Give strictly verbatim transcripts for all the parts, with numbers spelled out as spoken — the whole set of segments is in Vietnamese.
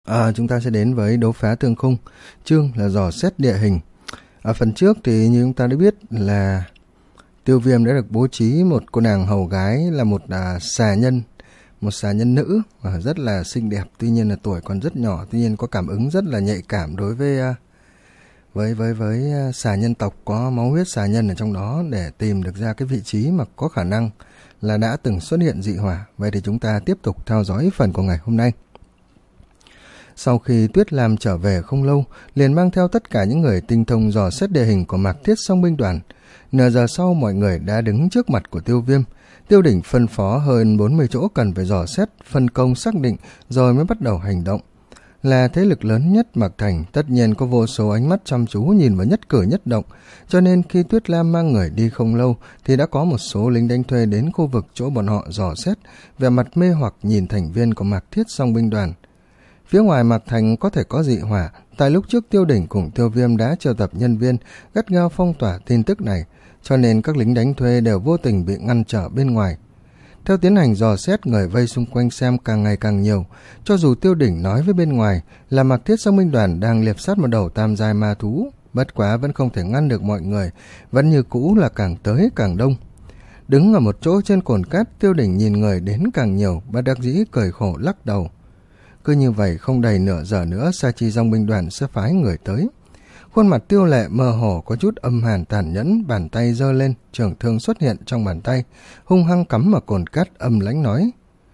À, chúng ta sẽ đến với đấu phá thương khung, chương là dò xét địa hình. Ở phần trước thì như chúng ta đã biết là Tiêu Viêm đã được bố trí một cô nàng hầu gái là một à, xà nhân, một xà nhân nữ và rất là xinh đẹp. Tuy nhiên là tuổi còn rất nhỏ, tuy nhiên có cảm ứng rất là nhạy cảm đối với à, với với với xà nhân tộc có máu huyết xà nhân ở trong đó, để tìm được ra cái vị trí mà có khả năng là đã từng xuất hiện dị hỏa. Vậy thì chúng ta tiếp tục theo dõi phần của ngày hôm nay. Sau khi Tuyết Lam trở về không lâu, liền mang theo tất cả những người tinh thông dò xét địa hình của Mạc Thiết Song binh đoàn. Nửa giờ sau, mọi người đã đứng trước mặt của Tiêu Viêm. Tiêu Đỉnh phân phó hơn bốn mươi chỗ cần phải dò xét, phân công xác định rồi mới bắt đầu hành động. Là thế lực lớn nhất Mạc Thành, tất nhiên có vô số ánh mắt chăm chú nhìn vào nhất cử nhất động, cho nên khi Tuyết Lam mang người đi không lâu thì đã có một số lính đánh thuê đến khu vực chỗ bọn họ dò xét, vẻ mặt mê hoặc nhìn thành viên của Mạc Thiết Song binh đoàn. Phía ngoài Mạc Thành có thể có dị hỏa, tại lúc trước Tiêu Đỉnh cùng Tiêu Viêm đã triệu tập nhân viên gắt gao phong tỏa tin tức này, cho nên các lính đánh thuê đều vô tình bị ngăn trở bên ngoài. Theo tiến hành dò xét, người vây xung quanh xem càng ngày càng nhiều, cho dù Tiêu Đỉnh nói với bên ngoài là Mạc Thiết Song binh đoàn đang liệp sát một đầu tam giai ma thú, bất quá vẫn không thể ngăn được mọi người, vẫn như cũ là càng tới càng đông. Đứng ở một chỗ trên cồn cát, Tiêu Đỉnh nhìn người đến càng nhiều, bất đắc dĩ cười khổ lắc đầu. Cứ như vậy không đầy nửa giờ nữa, Sa Chi Dòng binh đoàn sẽ phái người tới. Khuôn mặt Tiêu Lệ mơ hồ có chút âm hàn tàn nhẫn, bàn tay giơ lên, trường thương xuất hiện trong bàn tay, hung hăng cắm vào cồn cát, âm lãnh nói: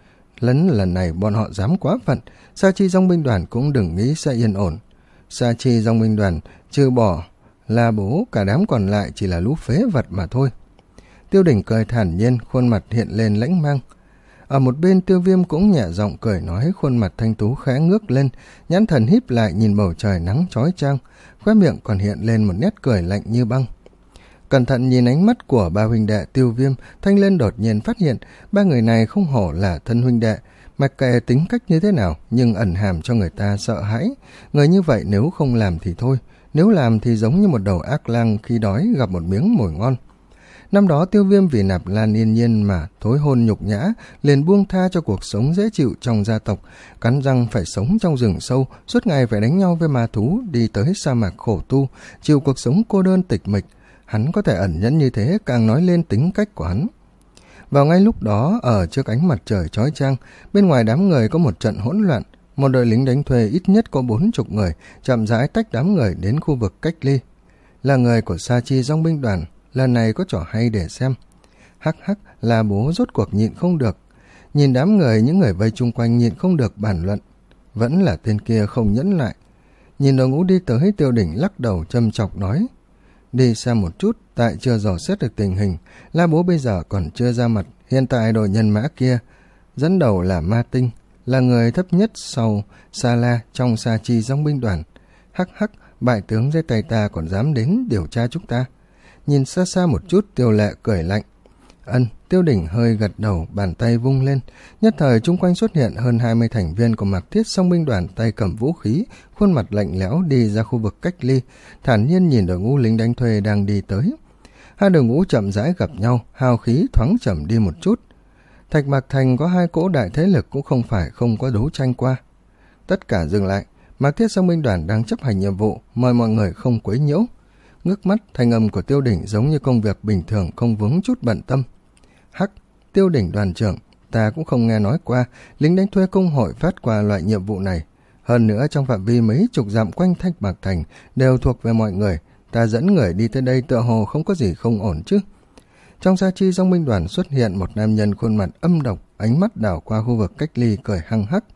Lấn lần này bọn họ dám quá phận, Sa Chi Dòng binh đoàn cũng đừng nghĩ sẽ yên ổn. Sa Chi Dòng binh đoàn trừ bỏ La Bố, cả đám còn lại chỉ là lũ phế vật mà thôi. Tiêu Đỉnh cười thản nhiên, khuôn mặt hiện lên lãnh mang. Ở một bên, Tiêu Viêm cũng nhẹ giọng cười nói, khuôn mặt thanh tú khẽ ngước lên, nhãn thần híp lại nhìn bầu trời nắng chói chang, khóe miệng còn hiện lên một nét cười lạnh như băng. Cẩn thận nhìn ánh mắt của ba huynh đệ Tiêu Viêm, Thanh Lên đột nhiên phát hiện ba người này không hổ là thân huynh đệ, mặc kệ tính cách như thế nào nhưng ẩn hàm cho người ta sợ hãi. Người như vậy nếu không làm thì thôi, nếu làm thì giống như một đầu ác lang khi đói gặp một miếng mồi ngon. Năm đó Tiêu Viêm vì nạp Lan Yên Nhiên mà thối hôn nhục nhã, liền buông tha cho cuộc sống dễ chịu trong gia tộc, cắn răng phải sống trong rừng sâu, suốt ngày phải đánh nhau với ma thú, đi tới sa mạc khổ tu, chịu cuộc sống cô đơn tịch mịch. Hắn có thể ẩn nhẫn như thế càng nói lên tính cách của hắn. Vào ngay lúc đó, ở trước ánh mặt trời chói chang, bên ngoài đám người có một trận hỗn loạn. Một đội lính đánh thuê ít nhất có bốn chục người chậm rãi tách đám người đến khu vực cách ly. Là người của Sa Chi Dòng binh đoàn, lần này có trò hay để xem. Hắc hắc, La Bố rốt cuộc nhịn không được. Nhìn đám người, những người vây chung quanh nhịn không được bàn luận. Vẫn là tên kia không nhẫn lại. Nhìn đội ngũ đi tới, Tiêu Đỉnh lắc đầu châm chọc nói: Đi xem một chút, tại chưa dò xét được tình hình, La Bố bây giờ còn chưa ra mặt. Hiện tại đội nhân mã kia dẫn đầu là Ma Tinh, là người thấp nhất sau Sa La trong Sa Chi Dòng binh đoàn. Hắc hắc, bại tướng dưới tay ta còn dám đến điều tra chúng ta. Nhìn xa xa một chút, Tiêu Lệ cười lạnh. Ân, Tiêu Đỉnh hơi gật đầu, bàn tay vung lên. Nhất thời chung quanh xuất hiện hơn hai mươi thành viên của Mạc Thiết Song binh đoàn, tay cầm vũ khí, khuôn mặt lạnh lẽo đi ra khu vực cách ly, thản nhiên nhìn đội ngũ lính đánh thuê đang đi tới. Hai đội ngũ chậm rãi gặp nhau, hào khí thoáng chậm đi một chút. Thạch Mạc Thành có hai cỗ đại thế lực cũng không phải không có đấu tranh qua. Tất cả dừng lại, Mạc Thiết Song binh đoàn đang chấp hành nhiệm vụ, mời mọi người không quấy nhiễu. Ngước mắt, thanh âm của Tiêu Đỉnh giống như công việc bình thường, không vướng chút bận tâm. Hắc, Tiêu Đỉnh đoàn trưởng, ta cũng không nghe nói qua lính đánh thuê công hội phát qua loại nhiệm vụ này. Hơn nữa trong phạm vi mấy chục dặm quanh Thạch Mạc Thành đều thuộc về mọi người, ta dẫn người đi tới đây tựa hồ không có gì không ổn chứ. Trong Sa Chi Dòng binh đoàn xuất hiện một nam nhân khuôn mặt âm độc, ánh mắt đảo qua khu vực cách ly cười hăng hắc.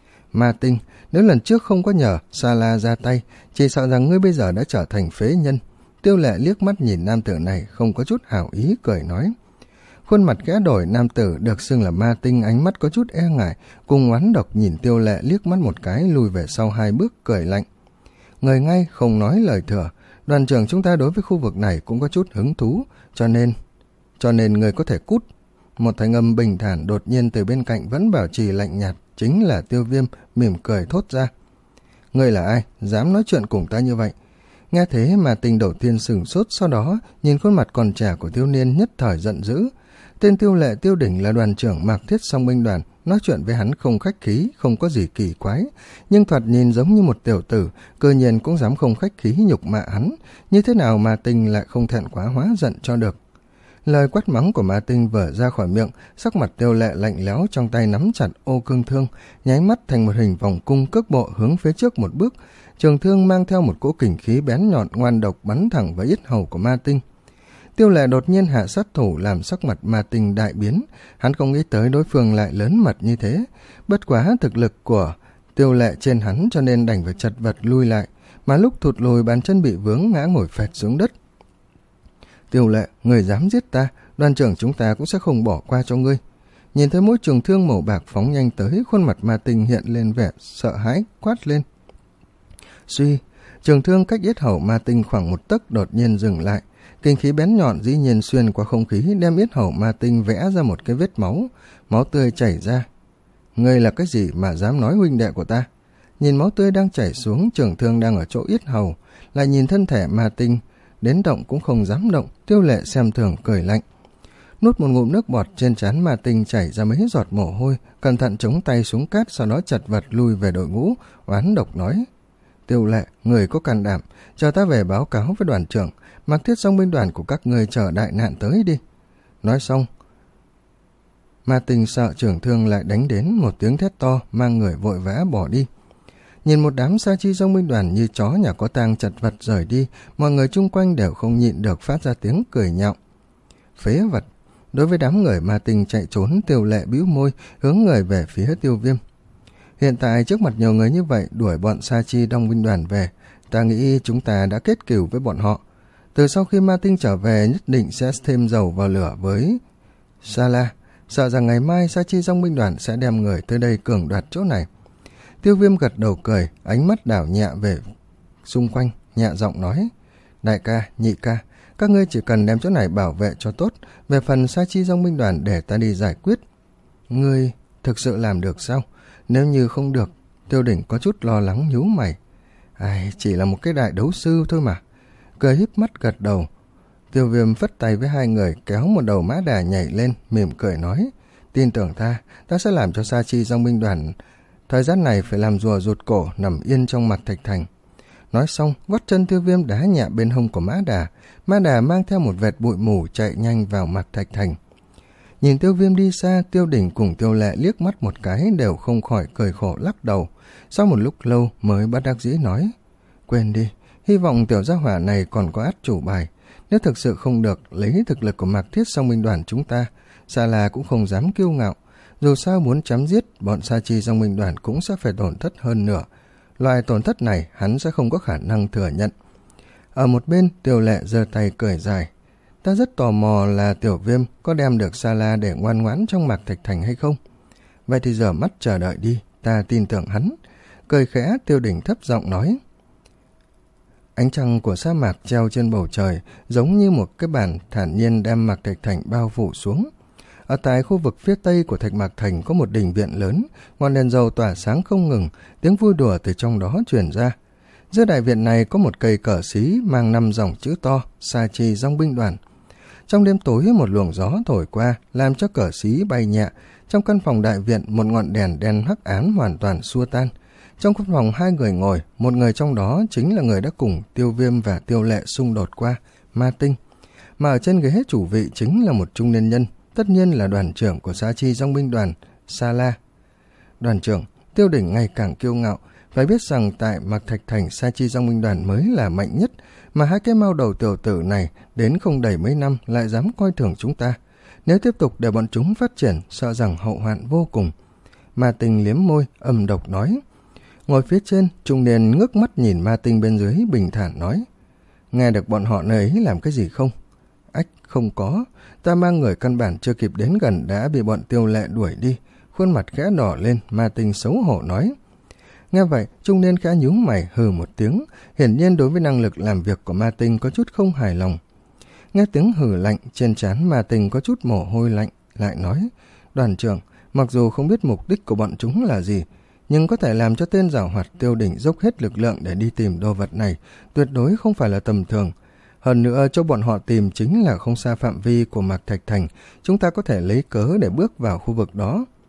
Ma Tinh, nếu lần trước không có nhờ Sa La ra tay, chỉ sợ rằng ngươi bây giờ đã trở thành phế nhân. Tiêu Lệ liếc mắt nhìn nam tử này, không có chút hảo ý, cười nói. Khuôn mặt khẽ đổi, nam tử được xưng là Ma Tinh ánh mắt có chút e ngại, cùng oán độc nhìn Tiêu Lệ liếc mắt một cái, lùi về sau hai bước, cười lạnh. Người ngay không nói lời thừa, đoàn trưởng chúng ta đối với khu vực này cũng có chút hứng thú, cho nên cho nên người có thể cút. Một thanh âm bình thản đột nhiên từ bên cạnh vẫn bảo trì lạnh nhạt, chính là Tiêu Viêm, mỉm cười thốt ra. Người là ai, dám nói chuyện cùng ta như vậy? Nghe thế mà Tình đầu tiên sửng sốt, sau đó nhìn khuôn mặt còn trẻ của thiếu niên nhất thời giận dữ. Tên Tiêu Lệ Tiêu Đỉnh là đoàn trưởng Mạc Thiết Song binh đoàn, nói chuyện với hắn không khách khí, không có gì kỳ quái, nhưng thoạt nhìn giống như một tiểu tử, cơ nhiên cũng dám không khách khí nhục mạ hắn, như thế nào Ma Tinh lại không thẹn quá hóa giận cho được. Lời quát mắng của Ma Tinh vừa ra khỏi miệng, sắc mặt Tiêu Lệ lạnh lẽo, trong tay nắm chặt ô cương thương, nháy mắt thành một hình vòng cung cước bộ hướng phía trước một bước, trường thương mang theo một cỗ kình khí bén nhọn ngoan độc bắn thẳng vào yết hầu của Ma Tinh. Tiêu Lệ đột nhiên hạ sát thủ làm sắc mặt Ma Tinh đại biến, hắn không nghĩ tới đối phương lại lớn mật như thế, bất quá thực lực của Tiêu Lệ trên hắn cho nên đành phải chật vật lui lại, mà lúc thụt lùi bàn chân bị vướng ngã ngồi phệt xuống đất. Tiêu Lệ, người dám giết ta, đoàn trưởng chúng ta cũng sẽ không bỏ qua cho ngươi. Nhìn thấy mũi trường thương màu bạc phóng nhanh tới, khuôn mặt Ma Tinh hiện lên vẻ sợ hãi, quát lên. Suy, trường thương cách yết hầu Ma Tinh khoảng một tấc đột nhiên dừng lại, kinh khí bén nhọn dĩ nhiên xuyên qua không khí đem yết hầu Ma Tinh vẽ ra một cái vết máu, máu tươi chảy ra. Ngươi là cái gì mà dám nói huynh đệ của ta? Nhìn máu tươi đang chảy xuống, trường thương đang ở chỗ yết hầu, lại nhìn thân thể Ma Tinh, đến động cũng không dám động. Tiêu Lệ xem thường cười lạnh, nuốt một ngụm nước bọt, trên trán Ma Tinh chảy ra mấy giọt mồ hôi, cẩn thận chống tay xuống cát, sau đó chật vật lui về đội ngũ, oán độc nói. Tiêu Lệ, người có can đảm, chờ ta về báo cáo với đoàn trưởng, Mạc Thiết Dòng binh đoàn của các ngươi chờ đại nạn tới đi. Nói xong, Ma Tinh sợ trưởng thương lại đánh đến, một tiếng thét to, mang người vội vã bỏ đi. Nhìn một đám Sa Chi Dòng binh đoàn như chó nhà có tang chật vật rời đi, mọi người chung quanh đều không nhịn được phát ra tiếng cười nhạo. Phế vật. Đối với đám người Ma Tinh chạy trốn, Tiêu Lệ bĩu môi, hướng người về phía Tiêu Viêm. Hiện tại trước mặt nhiều người như vậy đuổi bọn Sa Chi Dòng binh đoàn về, ta nghĩ chúng ta đã kết cừu với bọn họ. Từ sau khi Ma Tinh trở về nhất định sẽ thêm dầu vào lửa với Sa La, sợ rằng ngày mai Sa Chi Dòng binh đoàn sẽ đem người tới đây cường đoạt chỗ này. Tiêu Viêm gật đầu cười, ánh mắt đảo nhẹ về xung quanh, nhẹ giọng nói. Đại ca, nhị ca, các ngươi chỉ cần đem chỗ này bảo vệ cho tốt, về phần Sa Chi Dòng binh đoàn để ta đi giải quyết. Ngươi thực sự làm được sao? Nếu như không được, Tiêu Đỉnh có chút lo lắng nhíu mày. Ai, chỉ là một cái đại đấu sư thôi mà. Cười híp mắt gật đầu. Tiêu Viêm phất tay với hai người, kéo một đầu mã đà nhảy lên, mỉm cười nói. Tin tưởng ta, ta sẽ làm cho Sa Chi Dòng binh đoàn thời gian này phải làm rùa rụt cổ nằm yên trong Mạc Thạch Thành. Nói xong, gót chân Tiêu Viêm đá nhẹ bên hông của mã đà, mã đà mang theo một vệt bụi mù chạy nhanh vào Mạc Thạch Thành. Nhìn Tiêu Viêm đi xa, Tiêu Đỉnh cùng Tiêu Lệ liếc mắt một cái đều không khỏi cười khổ lắc đầu. Sau một lúc lâu mới bất đắc dĩ nói, quên đi, hy vọng tiểu gia hỏa này còn có át chủ bài. Nếu thực sự không được lấy thực lực của Mạc Thiết Song binh đoàn chúng ta, Sa La cũng không dám kiêu ngạo. Dù sao muốn chém giết, bọn Sa Chi Dòng binh đoàn cũng sẽ phải tổn thất hơn nửa. Loại tổn thất này hắn sẽ không có khả năng thừa nhận. Ở một bên, Tiêu Lệ giơ tay cười dài. Ta rất tò mò là Tiểu Viêm có đem được Sa La để ngoan ngoãn trong Mạc Thạch Thành hay không. Vậy thì giờ mắt chờ đợi đi, ta tin tưởng hắn. Cười khẽ, Tiêu Đỉnh thấp giọng nói. Ánh trăng của sa mạc treo trên bầu trời, giống như một cái bàn thản nhiên đem Mạc Thạch Thành bao phủ xuống. Ở tại khu vực phía tây của Thạch Mạc Thành có một đình viện lớn, ngọn đèn dầu tỏa sáng không ngừng, tiếng vui đùa từ trong đó truyền ra. Giữa đại viện này có một cây cờ xí mang năm dòng chữ to, Sa Chi Dòng binh đoàn. Trong đêm tối, một luồng gió thổi qua, làm cho cờ xí bay nhẹ. Trong căn phòng đại viện, một ngọn đèn đen hắc ám hoàn toàn xua tan. Trong căn phòng hai người ngồi, một người trong đó chính là người đã cùng Tiêu Viêm và Tiêu Lệ xung đột qua, Ma Tinh. Mà ở trên ghế chủ vị chính là một trung niên nhân, tất nhiên là đoàn trưởng của Sa Chi Dòng binh đoàn, Sa La. Đoàn trưởng, Tiêu Đỉnh ngày càng kiêu ngạo, phải biết rằng tại Mạc Thạch Thành Sa Chi Dòng binh đoàn mới là mạnh nhất, mà hai cái mao đầu tiểu tử này đến không đầy mấy năm lại dám coi thường chúng ta. Nếu tiếp tục để bọn chúng phát triển, sợ rằng hậu hoạn vô cùng. Ma Tinh liếm môi, âm độc nói. Ngồi phía trên, trung niên ngước mắt nhìn Ma Tinh bên dưới, bình thản nói. Nghe được bọn họ nơi ấy làm cái gì không? Ách, không có. Ta mang người căn bản chưa kịp đến gần đã bị bọn Tiêu Lệ đuổi đi. Khuôn mặt khẽ đỏ lên, Ma Tinh xấu hổ nói. Nghe vậy, trung niên khẽ nhíu mày hừ một tiếng, hiển nhiên đối với năng lực làm việc của Ma Tinh có chút không hài lòng. Nghe tiếng hừ lạnh, trên trán Ma Tinh có chút mồ hôi lạnh, lại nói. Đoàn trưởng, mặc dù không biết mục đích của bọn chúng là gì, nhưng có thể làm cho tên giảo hoạt Tiêu Đỉnh dốc hết lực lượng để đi tìm đồ vật này, tuyệt đối không phải là tầm thường. Hơn nữa, chỗ bọn họ tìm chính là không xa phạm vi của Mạc Thạch Thành, chúng ta có thể lấy cớ để bước vào khu vực đó.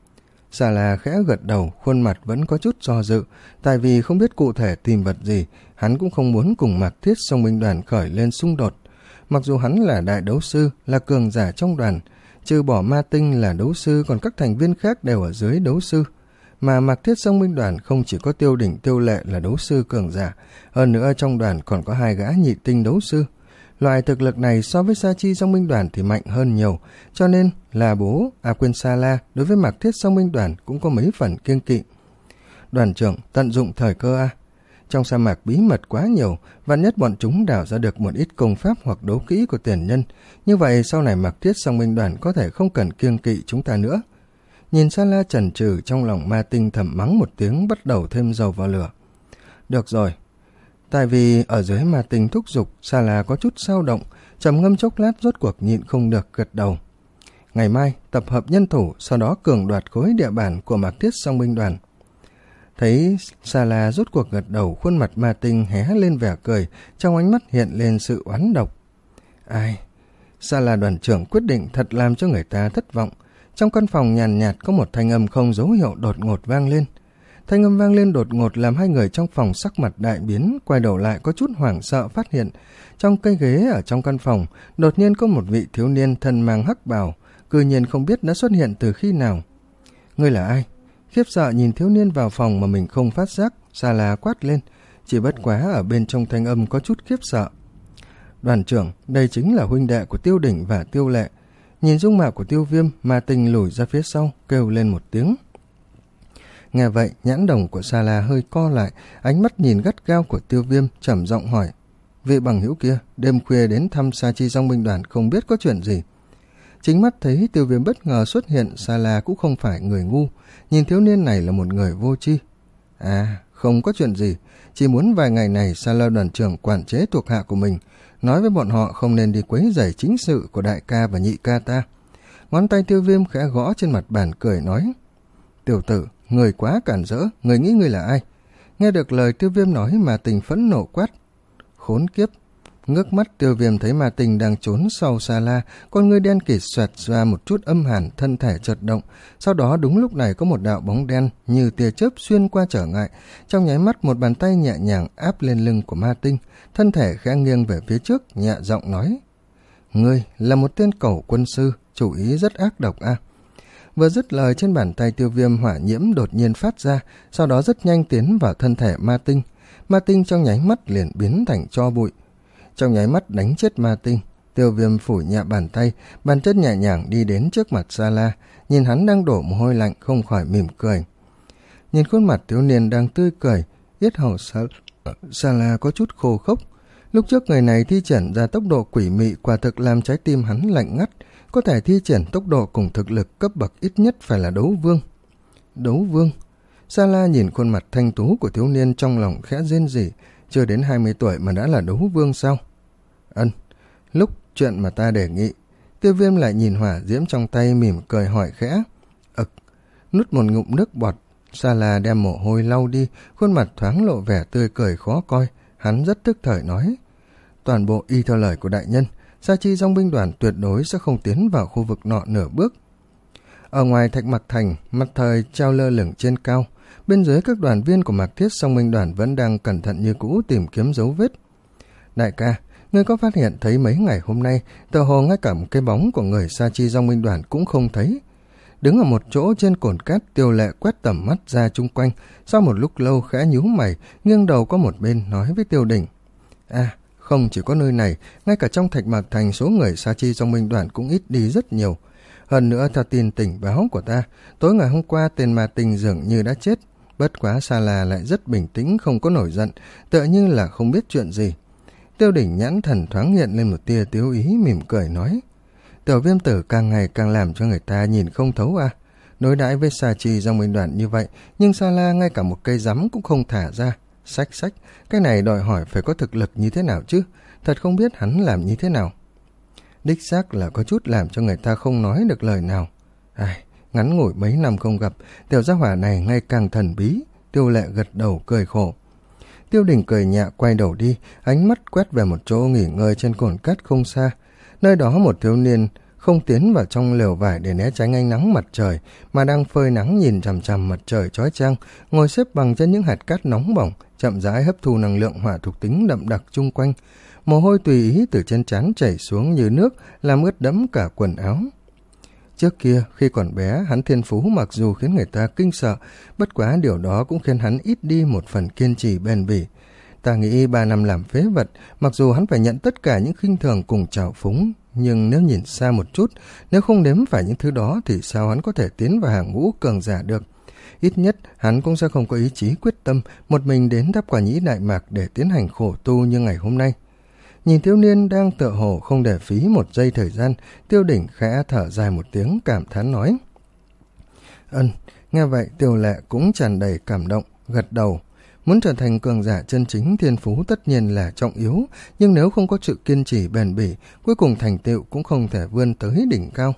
Xà La khẽ gật đầu, khuôn mặt vẫn có chút do dự, tại vì không biết cụ thể tìm vật gì, hắn cũng không muốn cùng Mạc Thiết Song Binh Đoàn khởi lên xung đột. Mặc dù hắn là đại đấu sư, là cường giả trong đoàn, trừ bỏ Ma Tinh là đấu sư, còn các thành viên khác đều ở dưới đấu sư. Mà Mạc Thiết Song Binh Đoàn không chỉ có Tiêu Đỉnh, Tiêu Lệ là đấu sư cường giả, hơn nữa trong đoàn còn có hai gã nhị tinh đấu sư. Loại thực lực này so với Sa Chi Song Binh Đoàn thì mạnh hơn nhiều, cho nên là bố, à quên Sa La, đối với Mạc Thiết Song Binh Đoàn cũng có mấy phần kiêng kỵ. Đoàn trưởng tận dụng thời cơ a. Trong sa mạc bí mật quá nhiều, vạn nhất bọn chúng đào ra được một ít công pháp hoặc đấu kỹ của tiền nhân, như vậy sau này Mạc Thiết Song Binh Đoàn có thể không cần kiêng kỵ chúng ta nữa. Nhìn Sa La chần chừ, trong lòng Ma Tinh thầm mắng một tiếng, bắt đầu thêm dầu vào lửa. Được rồi. Tại vì ở dưới Ma Tinh thúc giục, Sa La có chút dao động, trầm ngâm chốc lát rốt cuộc nhịn không được gật đầu. Ngày mai tập hợp nhân thủ, sau đó cường đoạt khối địa bàn của Mạc Thiết Song Binh Đoàn. Thấy Sa La rốt cuộc gật đầu, khuôn mặt Ma Tinh hé lên vẻ cười, trong ánh mắt hiện lên sự oán độc. Ai? Sa La đoàn trưởng quyết định thật làm cho người ta thất vọng. Trong căn phòng nhàn nhạt có một thanh âm không dấu hiệu đột ngột vang lên. Thanh âm vang lên đột ngột làm hai người trong phòng sắc mặt đại biến, quay đầu lại có chút hoảng sợ phát hiện. Trong cây ghế ở trong căn phòng, đột nhiên có một vị thiếu niên thân mang hắc bào, cư nhiên không biết đã xuất hiện từ khi nào. Ngươi là ai? Khiếp sợ nhìn thiếu niên vào phòng mà mình không phát giác, Sa La quát lên, chỉ bất quá ở bên trong thanh âm có chút khiếp sợ. Đoàn trưởng, đây chính là huynh đệ của Tiêu Đỉnh và Tiêu Lệ. Nhìn dung mạo của Tiêu Viêm, Ma Tinh lùi ra phía sau, kêu lên một tiếng. Nghe vậy, nhãn đồng của Sa La hơi co lại, ánh mắt nhìn gắt gao của Tiêu Viêm, trầm giọng hỏi. Vị bằng hữu kia, đêm khuya đến thăm Sa Chi Song Binh Đoàn không biết có chuyện gì. Chính mắt thấy Tiêu Viêm bất ngờ xuất hiện, Sa La cũng không phải người ngu, nhìn thiếu niên này là một người vô tri. À, không có chuyện gì, chỉ muốn vài ngày này Sa La đoàn trưởng quản chế thuộc hạ của mình, nói với bọn họ không nên đi quấy rầy chính sự của đại ca và nhị ca ta. Ngón tay Tiêu Viêm khẽ gõ trên mặt bàn cười nói. Tiểu tử, người quá cản rỡ, người nghĩ người là ai? Nghe được lời Tiêu Viêm nói mà Tình phẫn nộ quát. Khốn kiếp! Ngước mắt Tiêu Viêm thấy Ma Tinh đang trốn sau Sa La, con ngươi đen kịt xoẹt ra một chút âm hàn, thân thể chợt động. Sau đó đúng lúc này có một đạo bóng đen như tia chớp xuyên qua trở ngại, trong nháy mắt một bàn tay nhẹ nhàng áp lên lưng của Ma Tinh, thân thể khẽ nghiêng về phía trước, nhẹ giọng nói: Ngươi là một tên cẩu quân sư, chủ ý rất ác độc a. À? Vừa dứt lời, trên bàn tay Tiêu Viêm hỏa nhiễm đột nhiên phát ra, sau đó rất nhanh tiến vào thân thể Ma Tinh. Ma Tinh trong nháy mắt liền biến thành tro bụi. Trong nháy mắt đánh chết Ma Tinh, Tiêu Viêm phủi nhẹ bàn tay, bàn chân nhẹ nhàng đi đến trước mặt Sa La, nhìn hắn đang đổ mồ hôi lạnh không khỏi mỉm cười. Nhìn khuôn mặt thiếu niên đang tươi cười, yết hầu Sa, Sa La có chút khô khốc. Lúc trước người này thi triển ra tốc độ quỷ mị quả thực làm trái tim hắn lạnh ngắt, có thể thi triển tốc độ cùng thực lực cấp bậc ít nhất phải là đấu vương. Đấu vương? Sa La nhìn khuôn mặt thanh tú của thiếu niên trong lòng khẽ rên rỉ, chưa đến hai mươi tuổi mà đã là đấu vương sao? Ân, lúc chuyện mà ta đề nghị. Tiêu Viêm lại nhìn hỏa diễm trong tay mỉm cười hỏi khẽ. Ực, nút một ngụm nước bọt, Sa La đem mồ hôi lau đi, khuôn mặt thoáng lộ vẻ tươi cười khó coi, hắn rất tức thời nói. Toàn bộ y theo lời của đại nhân, Sa Chi Song Binh Đoàn tuyệt đối sẽ không tiến vào khu vực nọ nửa bước. Ở ngoài Thạch Mặc Thành, mặt trời treo lơ lửng trên cao, bên dưới các đoàn viên của Mạc Thiết Song Binh Đoàn vẫn đang cẩn thận như cũ tìm kiếm dấu vết. Đại ca, ngươi có phát hiện thấy mấy ngày hôm nay, tựa hồ ngay cả một cái bóng của người Sa Chi Song Binh Đoàn cũng không thấy. Đứng ở một chỗ trên cồn cát, Tiêu Lệ quét tầm mắt ra chung quanh, sau một lúc lâu khẽ nhíu mày, nghiêng đầu qua một bên nói với Tiêu Đỉnh. À, không chỉ có nơi này, ngay cả trong Thạch Mạc Thành số người Sa Chi Song Binh Đoàn cũng ít đi rất nhiều. Hơn nữa theo tin tình báo của ta, tối ngày hôm qua tên Ma Tinh dường như đã chết, bất quá Sa La lại rất bình tĩnh, không có nổi giận, tựa như là không biết chuyện gì. Tiêu Đỉnh nhãn thần thoáng hiện lên một tia tiếu ý, mỉm cười nói. Tiểu Viêm tử càng ngày càng làm cho người ta nhìn không thấu à. Đối đãi với Sa Chi Song Binh Đoàn như vậy, nhưng Sa La ngay cả một cây rắm cũng không thả ra. Sách sách, cái này đòi hỏi phải có thực lực như thế nào chứ, thật không biết hắn làm như thế nào. Đích xác là có chút làm cho người ta không nói được lời nào. Ai, ngắn ngủi mấy năm không gặp, tiểu gia hỏa này ngày càng thần bí. Tiêu Lệ gật đầu cười khổ. Tiêu Đỉnh cười nhẹ quay đầu đi, ánh mắt quét về một chỗ nghỉ ngơi trên cồn cát không xa. Nơi đó một thiếu niên không tiến vào trong lều vải để né tránh ánh nắng mặt trời, mà đang phơi nắng nhìn chằm chằm mặt trời chói chang, ngồi xếp bằng trên những hạt cát nóng bỏng, chậm rãi hấp thu năng lượng hỏa thuộc tính đậm đặc chung quanh. Mồ hôi tùy ý từ trên trán chảy xuống như nước, làm ướt đẫm cả quần áo. Trước kia, khi còn bé, hắn thiên phú mặc dù khiến người ta kinh sợ, bất quá điều đó cũng khiến hắn ít đi một phần kiên trì bền bỉ. Ta nghĩ ba năm làm phế vật, mặc dù hắn phải nhận tất cả những khinh thường cùng trào phúng, nhưng nếu nhìn xa một chút, nếu không nếm phải những thứ đó thì sao hắn có thể tiến vào hàng ngũ cường giả được. Ít nhất, hắn cũng sẽ không có ý chí quyết tâm một mình đến Tháp Quả Nhĩ Đại Mạc để tiến hành khổ tu như ngày hôm nay. Nhìn thiếu niên đang tựa hồ không để phí một giây thời gian, Tiêu Đỉnh khẽ thở dài một tiếng cảm thán nói. Ân, nghe vậy Tiêu Lệ cũng tràn đầy cảm động, gật đầu. Muốn trở thành cường giả chân chính, thiên phú tất nhiên là trọng yếu, nhưng nếu không có sự kiên trì bền bỉ, cuối cùng thành tựu cũng không thể vươn tới đỉnh cao.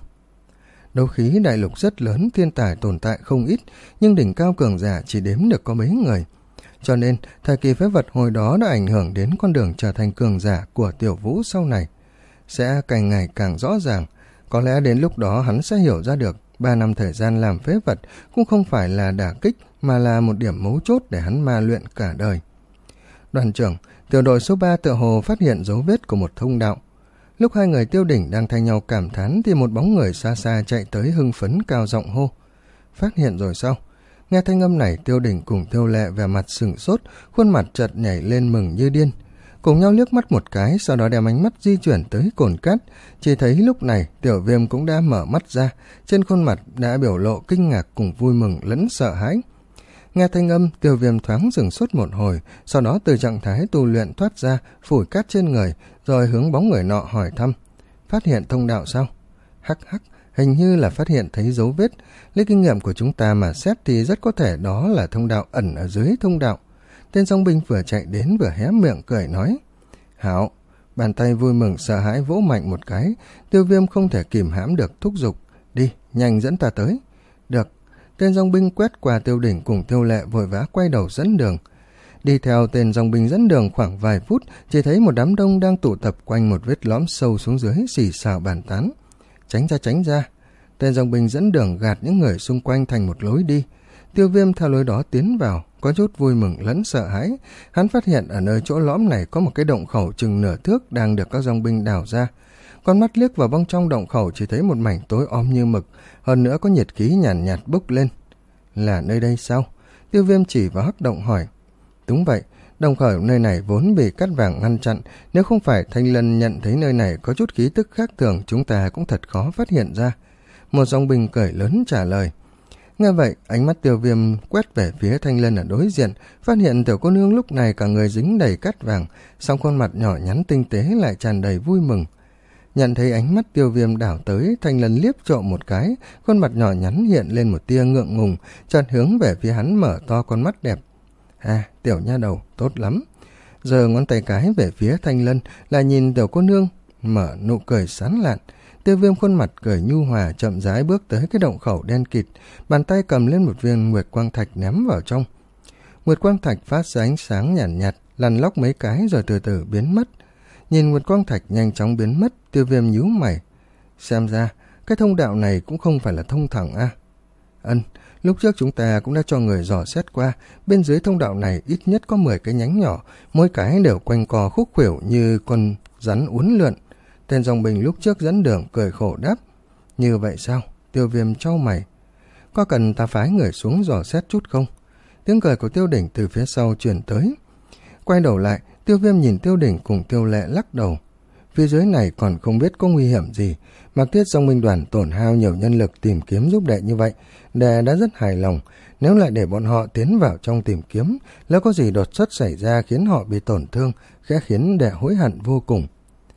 Đấu khí đại lục rất lớn, thiên tài tồn tại không ít, nhưng đỉnh cao cường giả chỉ đếm được có mấy người. Cho nên, thời kỳ phế vật hồi đó đã ảnh hưởng đến con đường trở thành cường giả của Tiểu Vũ sau này. Sẽ càng ngày càng rõ ràng, có lẽ đến lúc đó hắn sẽ hiểu ra được ba năm thời gian làm phế vật cũng không phải là đả kích, mà là một điểm mấu chốt để hắn ma luyện cả đời. Đoàn trưởng, tiểu đội số ba tựa hồ phát hiện dấu vết của một thông đạo. Lúc hai người Tiêu Đỉnh đang thay nhau cảm thán thì một bóng người xa xa chạy tới hưng phấn cao giọng hô. Phát hiện rồi sao? Nghe thanh âm này, Tiêu Đỉnh cùng Tiêu Lệ vẻ mặt sửng sốt, khuôn mặt chợt nhảy lên mừng như điên. Cùng nhau liếc mắt một cái, sau đó đem ánh mắt di chuyển tới cồn cát. Chỉ thấy lúc này Tiểu Viêm cũng đã mở mắt ra, trên khuôn mặt đã biểu lộ kinh ngạc cùng vui mừng lẫn sợ hãi. Nghe thanh âm, Tiêu Viêm thoáng dừng sốt một hồi, sau đó từ trạng thái tu luyện thoát ra, phủi cát trên người, rồi hướng bóng người nọ hỏi thăm. Phát hiện thông đạo sao? Hắc hắc, hình như là phát hiện thấy dấu vết. Lấy kinh nghiệm của chúng ta mà xét thì rất có thể đó là thông đạo ẩn ở dưới thông đạo. Tên dòng binh vừa chạy đến vừa hé miệng cười nói. Hảo, bàn tay vui mừng sợ hãi vỗ mạnh một cái, Tiêu Viêm không thể kìm hãm được thúc giục. Đi, nhanh dẫn ta tới. Được. Tên dòng binh quét qua Tiêu Đỉnh cùng Tiêu Lệ vội vã quay đầu dẫn đường. Đi theo tên dòng binh dẫn đường khoảng vài phút, chỉ thấy một đám đông đang tụ tập quanh một vết lõm sâu xuống dưới, xì xào bàn tán. Tránh ra, tránh ra. Tên dòng binh dẫn đường gạt những người xung quanh thành một lối đi. Tiêu Viêm theo lối đó tiến vào, có chút vui mừng lẫn sợ hãi. Hắn phát hiện ở nơi chỗ lõm này có một cái động khẩu chừng nửa thước đang được các dòng binh đào ra. Con mắt liếc vào bong trong động khẩu chỉ thấy một mảnh tối om như mực, hơn nữa có nhiệt khí nhàn nhạt, nhạt bốc lên. Là nơi đây sao? Tiêu Viêm chỉ vào hắc động hỏi. Đúng vậy, động khẩu nơi này vốn bị cát vàng ngăn chặn, nếu không phải Thanh Lân nhận thấy nơi này có chút khí tức khác thường, chúng ta cũng thật khó phát hiện ra. Một dòng binh cười lớn trả lời. Nghe vậy, ánh mắt Tiêu Viêm quét về phía Thanh Lân ở đối diện, phát hiện tiểu cô nương lúc này cả người dính đầy cát vàng, song khuôn mặt nhỏ nhắn tinh tế lại tràn đầy vui mừng. Nhận thấy ánh mắt Tiêu Viêm đảo tới, Thanh Lân liếc trộm một cái, khuôn mặt nhỏ nhắn hiện lên một tia ngượng ngùng, chợt hướng về phía hắn mở to con mắt đẹp. À, tiểu nha đầu, tốt lắm. Giờ ngón tay cái về phía Thanh Lân là nhìn tiểu cô nương, mở nụ cười sán lạn. Tiêu Viêm khuôn mặt cười nhu hòa chậm rãi bước tới cái động khẩu đen kịt, bàn tay cầm lên một viên nguyệt quang thạch ném vào trong. Nguyệt quang thạch phát ra ánh sáng nhàn nhạt, nhạt, lăn lóc mấy cái rồi từ từ biến mất. Nhìn nguyệt quang thạch nhanh chóng biến mất, Tiêu Viêm nhíu mày. Xem ra, cái thông đạo này cũng không phải là thông thẳng a. À? Ân, lúc trước chúng ta cũng đã cho người dò xét qua, bên dưới thông đạo này ít nhất có mười cái nhánh nhỏ, mỗi cái đều quanh co khúc khuỷu như con rắn uốn lượn. Tên dòng binh lúc trước dẫn đường cười khổ đáp. Như vậy sao? Tiêu Viêm chau mày. Có cần ta phái người xuống dò xét chút không? Tiếng cười của Tiêu Đỉnh từ phía sau truyền tới. Quay đầu lại, Tiêu Viêm nhìn Tiêu Đỉnh cùng Tiêu Lệ lắc đầu. Phía dưới này còn không biết có nguy hiểm gì. Mạc Thiết Dòng binh đoàn tổn hao nhiều nhân lực tìm kiếm giúp đệ như vậy, đệ đã rất hài lòng. Nếu lại để bọn họ tiến vào trong tìm kiếm, lỡ có gì đột xuất xảy ra khiến họ bị tổn thương, sẽ khiến đệ hối hận vô cùng.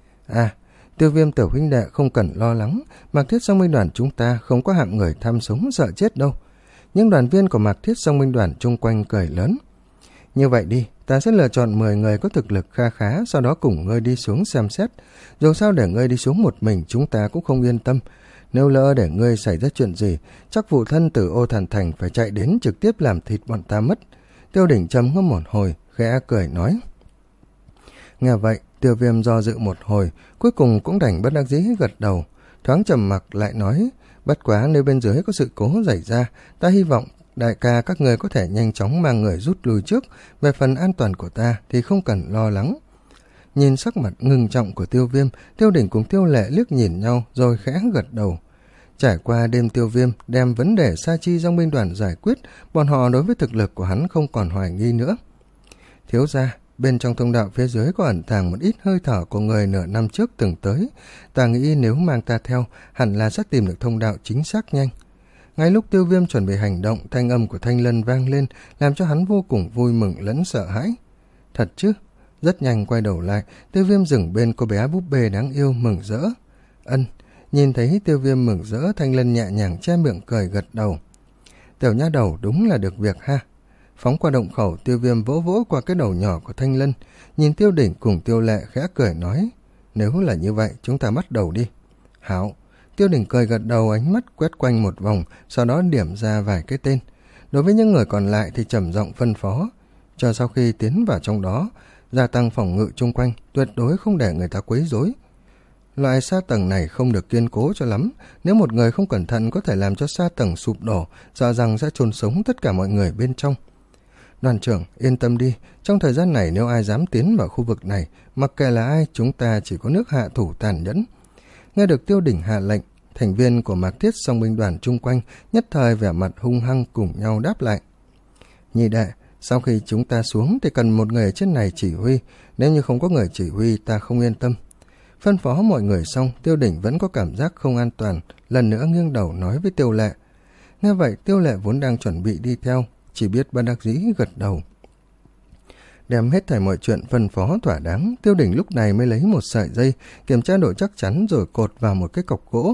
À, Tiêu Viêm tiểu huynh đệ không cần lo lắng, Mạc Thiết Dòng binh đoàn chúng ta không có hạng người tham sống sợ chết đâu. Những đoàn viên của Mạc Thiết Dòng binh đoàn chung quanh cười lớn. Như vậy đi, ta sẽ lựa chọn mười người có thực lực kha khá, sau đó cùng ngươi đi xuống xem xét. Dù sao để ngươi đi xuống một mình chúng ta cũng không yên tâm. Nếu lỡ để ngươi xảy ra chuyện gì, chắc phụ thân từ Ô Thần Thành phải chạy đến trực tiếp làm thịt bọn ta mất. Tiêu Đỉnh trầm ngâm một hồi, khẽ cười nói. Nghe vậy, Tiêu Viêm do dự một hồi, cuối cùng cũng đành bất đắc dĩ gật đầu. thoáng trầm mặc lại nói, bất quá nếu bên dưới có sự cố xảy ra, ta hy vọng đại ca các người có thể nhanh chóng mang người rút lui trước, về phần an toàn của ta thì không cần lo lắng. Nhìn sắc mặt ngưng trọng của Tiêu Viêm, Tiêu Đỉnh cùng Tiêu Lệ liếc nhìn nhau rồi khẽ gật đầu. Trải qua đêm Tiêu Viêm đem vấn đề Sa Chi dòng binh đoàn giải quyết, bọn họ đối với thực lực của hắn không còn hoài nghi nữa. Thiếu gia, bên trong thông đạo phía dưới có ẩn tàng một ít hơi thở của người nửa năm trước từng tới. Ta nghĩ nếu mang ta theo, hẳn là sẽ tìm được thông đạo chính xác nhanh. Ngay lúc Tiêu Viêm chuẩn bị hành động, thanh âm của Thanh Lân vang lên, làm cho hắn vô cùng vui mừng lẫn sợ hãi. Thật chứ? Rất nhanh quay đầu lại, Tiêu Viêm dừng bên cô bé búp bê đáng yêu mừng rỡ. Ân, nhìn thấy Tiêu Viêm mừng rỡ, Thanh Lân nhẹ nhàng che miệng cười gật đầu. Tiểu nha đầu đúng là được việc ha. Phóng qua động khẩu, Tiêu Viêm vỗ vỗ qua cái đầu nhỏ của Thanh Lân, nhìn Tiêu Đỉnh cùng Tiêu Lệ khẽ cười nói, nếu là như vậy chúng ta bắt đầu đi. Hảo. Tiêu Đỉnh cười gật đầu, ánh mắt quét quanh một vòng, sau đó điểm ra vài cái tên. Đối với những người còn lại thì trầm giọng phân phó, cho sau khi tiến vào trong đó, gia tăng phòng ngự chung quanh, tuyệt đối không để người ta quấy rối. Loại sa tầng này không được kiên cố cho lắm, nếu một người không cẩn thận có thể làm cho sa tầng sụp đổ, sợ rằng sẽ chôn sống tất cả mọi người bên trong. Đoàn trưởng, yên tâm đi, trong thời gian này nếu ai dám tiến vào khu vực này, mặc kệ là ai, chúng ta chỉ có nước hạ thủ tàn nhẫn. Nghe được Tiêu Đỉnh hạ lệnh, thành viên của Mạc Thiết song binh đoàn chung quanh nhất thời vẻ mặt hung hăng cùng nhau đáp lại. Nhị đệ, sau khi chúng ta xuống thì cần một người ở trên này chỉ huy, nếu như không có người chỉ huy ta không yên tâm. Phân phó mọi người xong, Tiêu Đỉnh vẫn có cảm giác không an toàn, lần nữa nghiêng đầu nói với Tiêu Lệ. Nghe vậy, Tiêu Lệ vốn đang chuẩn bị đi theo, chỉ biết bất đắc dĩ gật đầu. Đem hết thảy mọi chuyện phân phó thỏa đáng, Tiêu Đỉnh lúc này mới lấy một sợi dây, kiểm tra độ chắc chắn rồi cột vào một cái cọc gỗ.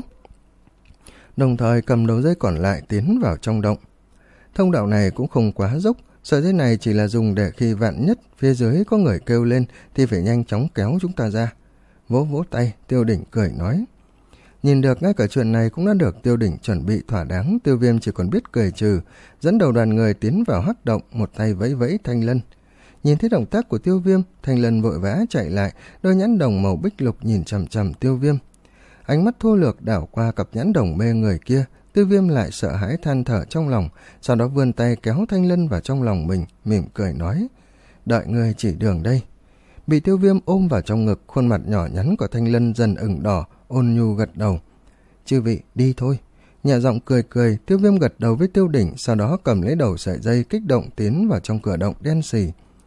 Đồng thời cầm đầu dây còn lại tiến vào trong động. Thông đạo này cũng không quá dốc, sợi dây này chỉ là dùng để khi vạn nhất phía dưới có người kêu lên thì phải nhanh chóng kéo chúng ta ra. Vỗ vỗ tay, Tiêu Đỉnh cười nói. Nhìn được ngay cả chuyện này cũng đã được Tiêu Đỉnh chuẩn bị thỏa đáng, Tiêu Viêm chỉ còn biết cười trừ, dẫn đầu đoàn người tiến vào hắc động, một tay vẫy vẫy Thanh Lân. Nhìn thấy động tác của Tiêu Viêm, Thanh Lân vội vã chạy lại, đôi nhãn đồng màu bích lục nhìn chằm chằm Tiêu Viêm. Ánh mắt thô lược đảo qua cặp nhãn đồng mê người kia, Tiêu Viêm lại sợ hãi than thở trong lòng, sau đó vươn tay kéo Thanh Lân vào trong lòng mình, mỉm cười nói, đợi người chỉ đường đây. Bị Tiêu Viêm ôm vào trong ngực, khuôn mặt nhỏ nhắn của Thanh Lân dần ửng đỏ, ôn nhu gật đầu. Chư vị, đi thôi. Nhẹ giọng cười cười, Tiêu Viêm gật đầu với Tiêu Đỉnh, sau đó cầm lấy đầu sợi dây kích động tiến vào trong cửa động đen xì.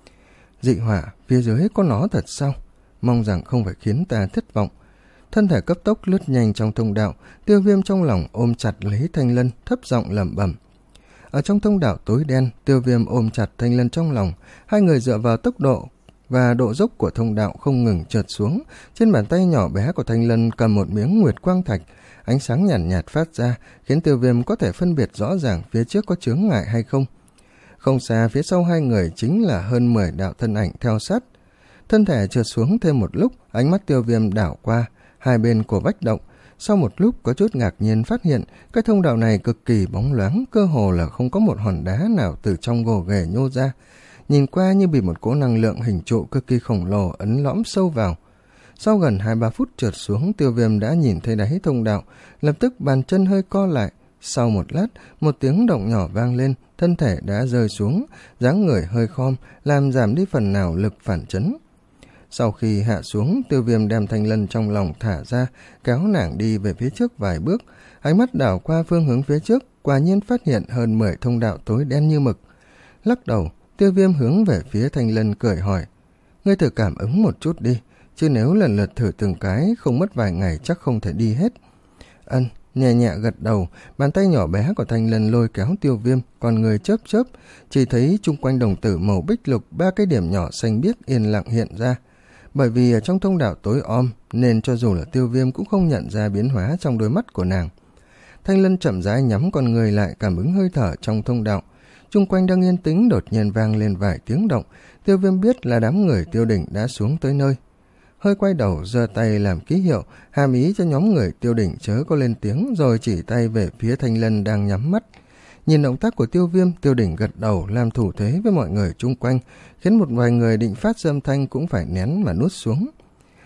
Dị hỏa, phía dưới có nó thật sao? Mong rằng không phải khiến ta thất vọng. Thân thể cấp tốc lướt nhanh trong thông đạo, Tiêu Viêm trong lòng ôm chặt lấy Thanh Lân, thấp giọng lẩm bẩm. Ở trong thông đạo tối đen, Tiêu Viêm ôm chặt Thanh Lân trong lòng, hai người dựa vào tốc độ và độ dốc của thông đạo không ngừng trượt xuống. Trên bàn tay nhỏ bé của Thanh Lân cầm một miếng nguyệt quang thạch, ánh sáng nhàn nhạt, nhạt phát ra, khiến Tiêu Viêm có thể phân biệt rõ ràng phía trước có chướng ngại hay không. Không xa phía sau hai người chính là hơn mười đạo thân ảnh theo sát. Thân thể trượt xuống thêm một lúc, ánh mắt Tiêu Viêm đảo qua hai bên của vách động. Sau một lúc có chút ngạc nhiên phát hiện cái thông đạo này cực kỳ bóng loáng, cơ hồ là không có một hòn đá nào từ trong gồ ghề nhô ra. Nhìn qua như bị một cỗ năng lượng hình trụ cực kỳ khổng lồ ấn lõm sâu vào. Sau gần hai ba phút trượt xuống, Tiêu Viêm đã nhìn thấy đáy thông đạo, lập tức bàn chân hơi co lại. Sau một lát, một tiếng động nhỏ vang lên, thân thể đã rơi xuống, dáng người hơi khom, làm giảm đi phần nào lực phản chấn. Sau khi hạ xuống, Tiêu Viêm đem Thanh Lân trong lòng thả ra, kéo nàng đi về phía trước vài bước, ánh mắt đảo qua phương hướng phía trước, quả nhiên phát hiện hơn mười thông đạo tối đen như mực. Lắc đầu, Tiêu Viêm hướng về phía Thanh Lân cười hỏi, ngươi thử cảm ứng một chút đi, chứ nếu lần lượt thử từng cái, không mất vài ngày chắc không thể đi hết. Ân, nhẹ nhẹ gật đầu, bàn tay nhỏ bé của Thanh Lân lôi kéo Tiêu Viêm, còn người chớp chớp, chỉ thấy chung quanh đồng tử màu bích lục ba cái điểm nhỏ xanh biếc yên lặng hiện ra. Bởi vì ở trong thông đạo tối om, nên cho dù là Tiêu Viêm cũng không nhận ra biến hóa trong đôi mắt của nàng. Thanh Lân chậm rãi nhắm con người lại, cảm ứng hơi thở trong thông đạo. Chung quanh đang yên tĩnh, đột nhiên vang lên vài tiếng động. Tiêu Viêm biết là đám người Tiêu Đỉnh đã xuống tới nơi. Hơi quay đầu giơ tay làm ký hiệu, hàm ý cho nhóm người Tiêu Đỉnh chớ có lên tiếng, rồi chỉ tay về phía Thanh Lân đang nhắm mắt. Nhìn động tác của Tiêu Viêm, Tiêu Đỉnh gật đầu làm thủ thế với mọi người chung quanh, khiến một vài người định phát âm thanh cũng phải nén mà nuốt xuống.